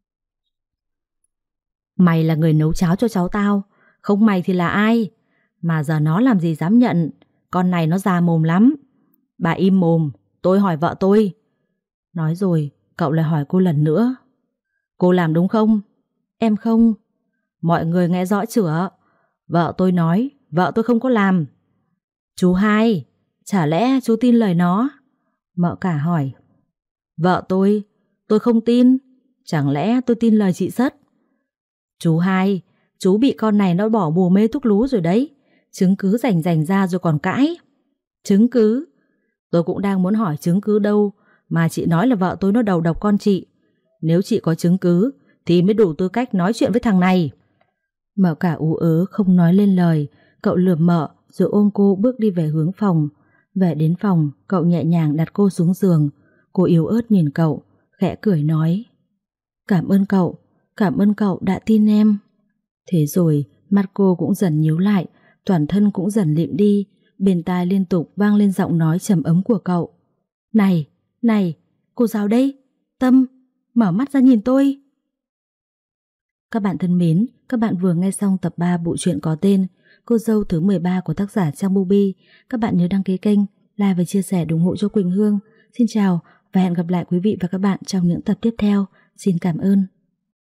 Mày là người nấu cháo cho cháu tao, không mày thì là ai? Mà giờ nó làm gì dám nhận. Con này nó già mồm lắm. Bà im mồm, tôi hỏi vợ tôi. Nói rồi cậu lại hỏi cô lần nữa. Cô làm đúng không? Em không. Mọi người nghe rõ chưa? Vợ tôi nói vợ tôi không có làm. Chú hai, chả lẽ chú tin lời nó? Mợ cả hỏi. Vợ tôi, tôi không tin. Chẳng lẽ tôi tin lời chị Sất? Chú hai, chú bị con này nó bỏ bùa mê thuốc lú rồi đấy. Chứng cứ rành rành ra rồi còn cãi. Chứng cứ? Tôi cũng đang muốn hỏi chứng cứ đâu mà chị nói là vợ tôi nó đầu độc con chị. Nếu chị có chứng cứ thì mới đủ tư cách nói chuyện với thằng này. Mợ cả ú ớ không nói lên lời. Cậu lườm mợ rồi ôm cô bước đi về hướng phòng. Về đến phòng, cậu nhẹ nhàng đặt cô xuống giường. Cô yếu ớt nhìn cậu, khẽ cười nói. Cảm ơn cậu, cảm ơn cậu đã tin em. Thế rồi mắt cô cũng dần nhíu lại, toàn thân cũng dần lịm đi. Bên tai liên tục vang lên giọng nói trầm ấm của cậu. Này, này, cô giáo đây, Tâm, mở mắt ra nhìn tôi. Các bạn thân mến, các bạn vừa nghe xong tập ba bộ truyện có tên Cô dâu thứ mười ba của tác giả Trang Bubi. Các bạn nhớ đăng ký kênh, like và chia sẻ ủng hộ cho Quỳnh Hương. Xin chào và hẹn gặp lại quý vị và các bạn trong những tập tiếp theo. Xin cảm ơn.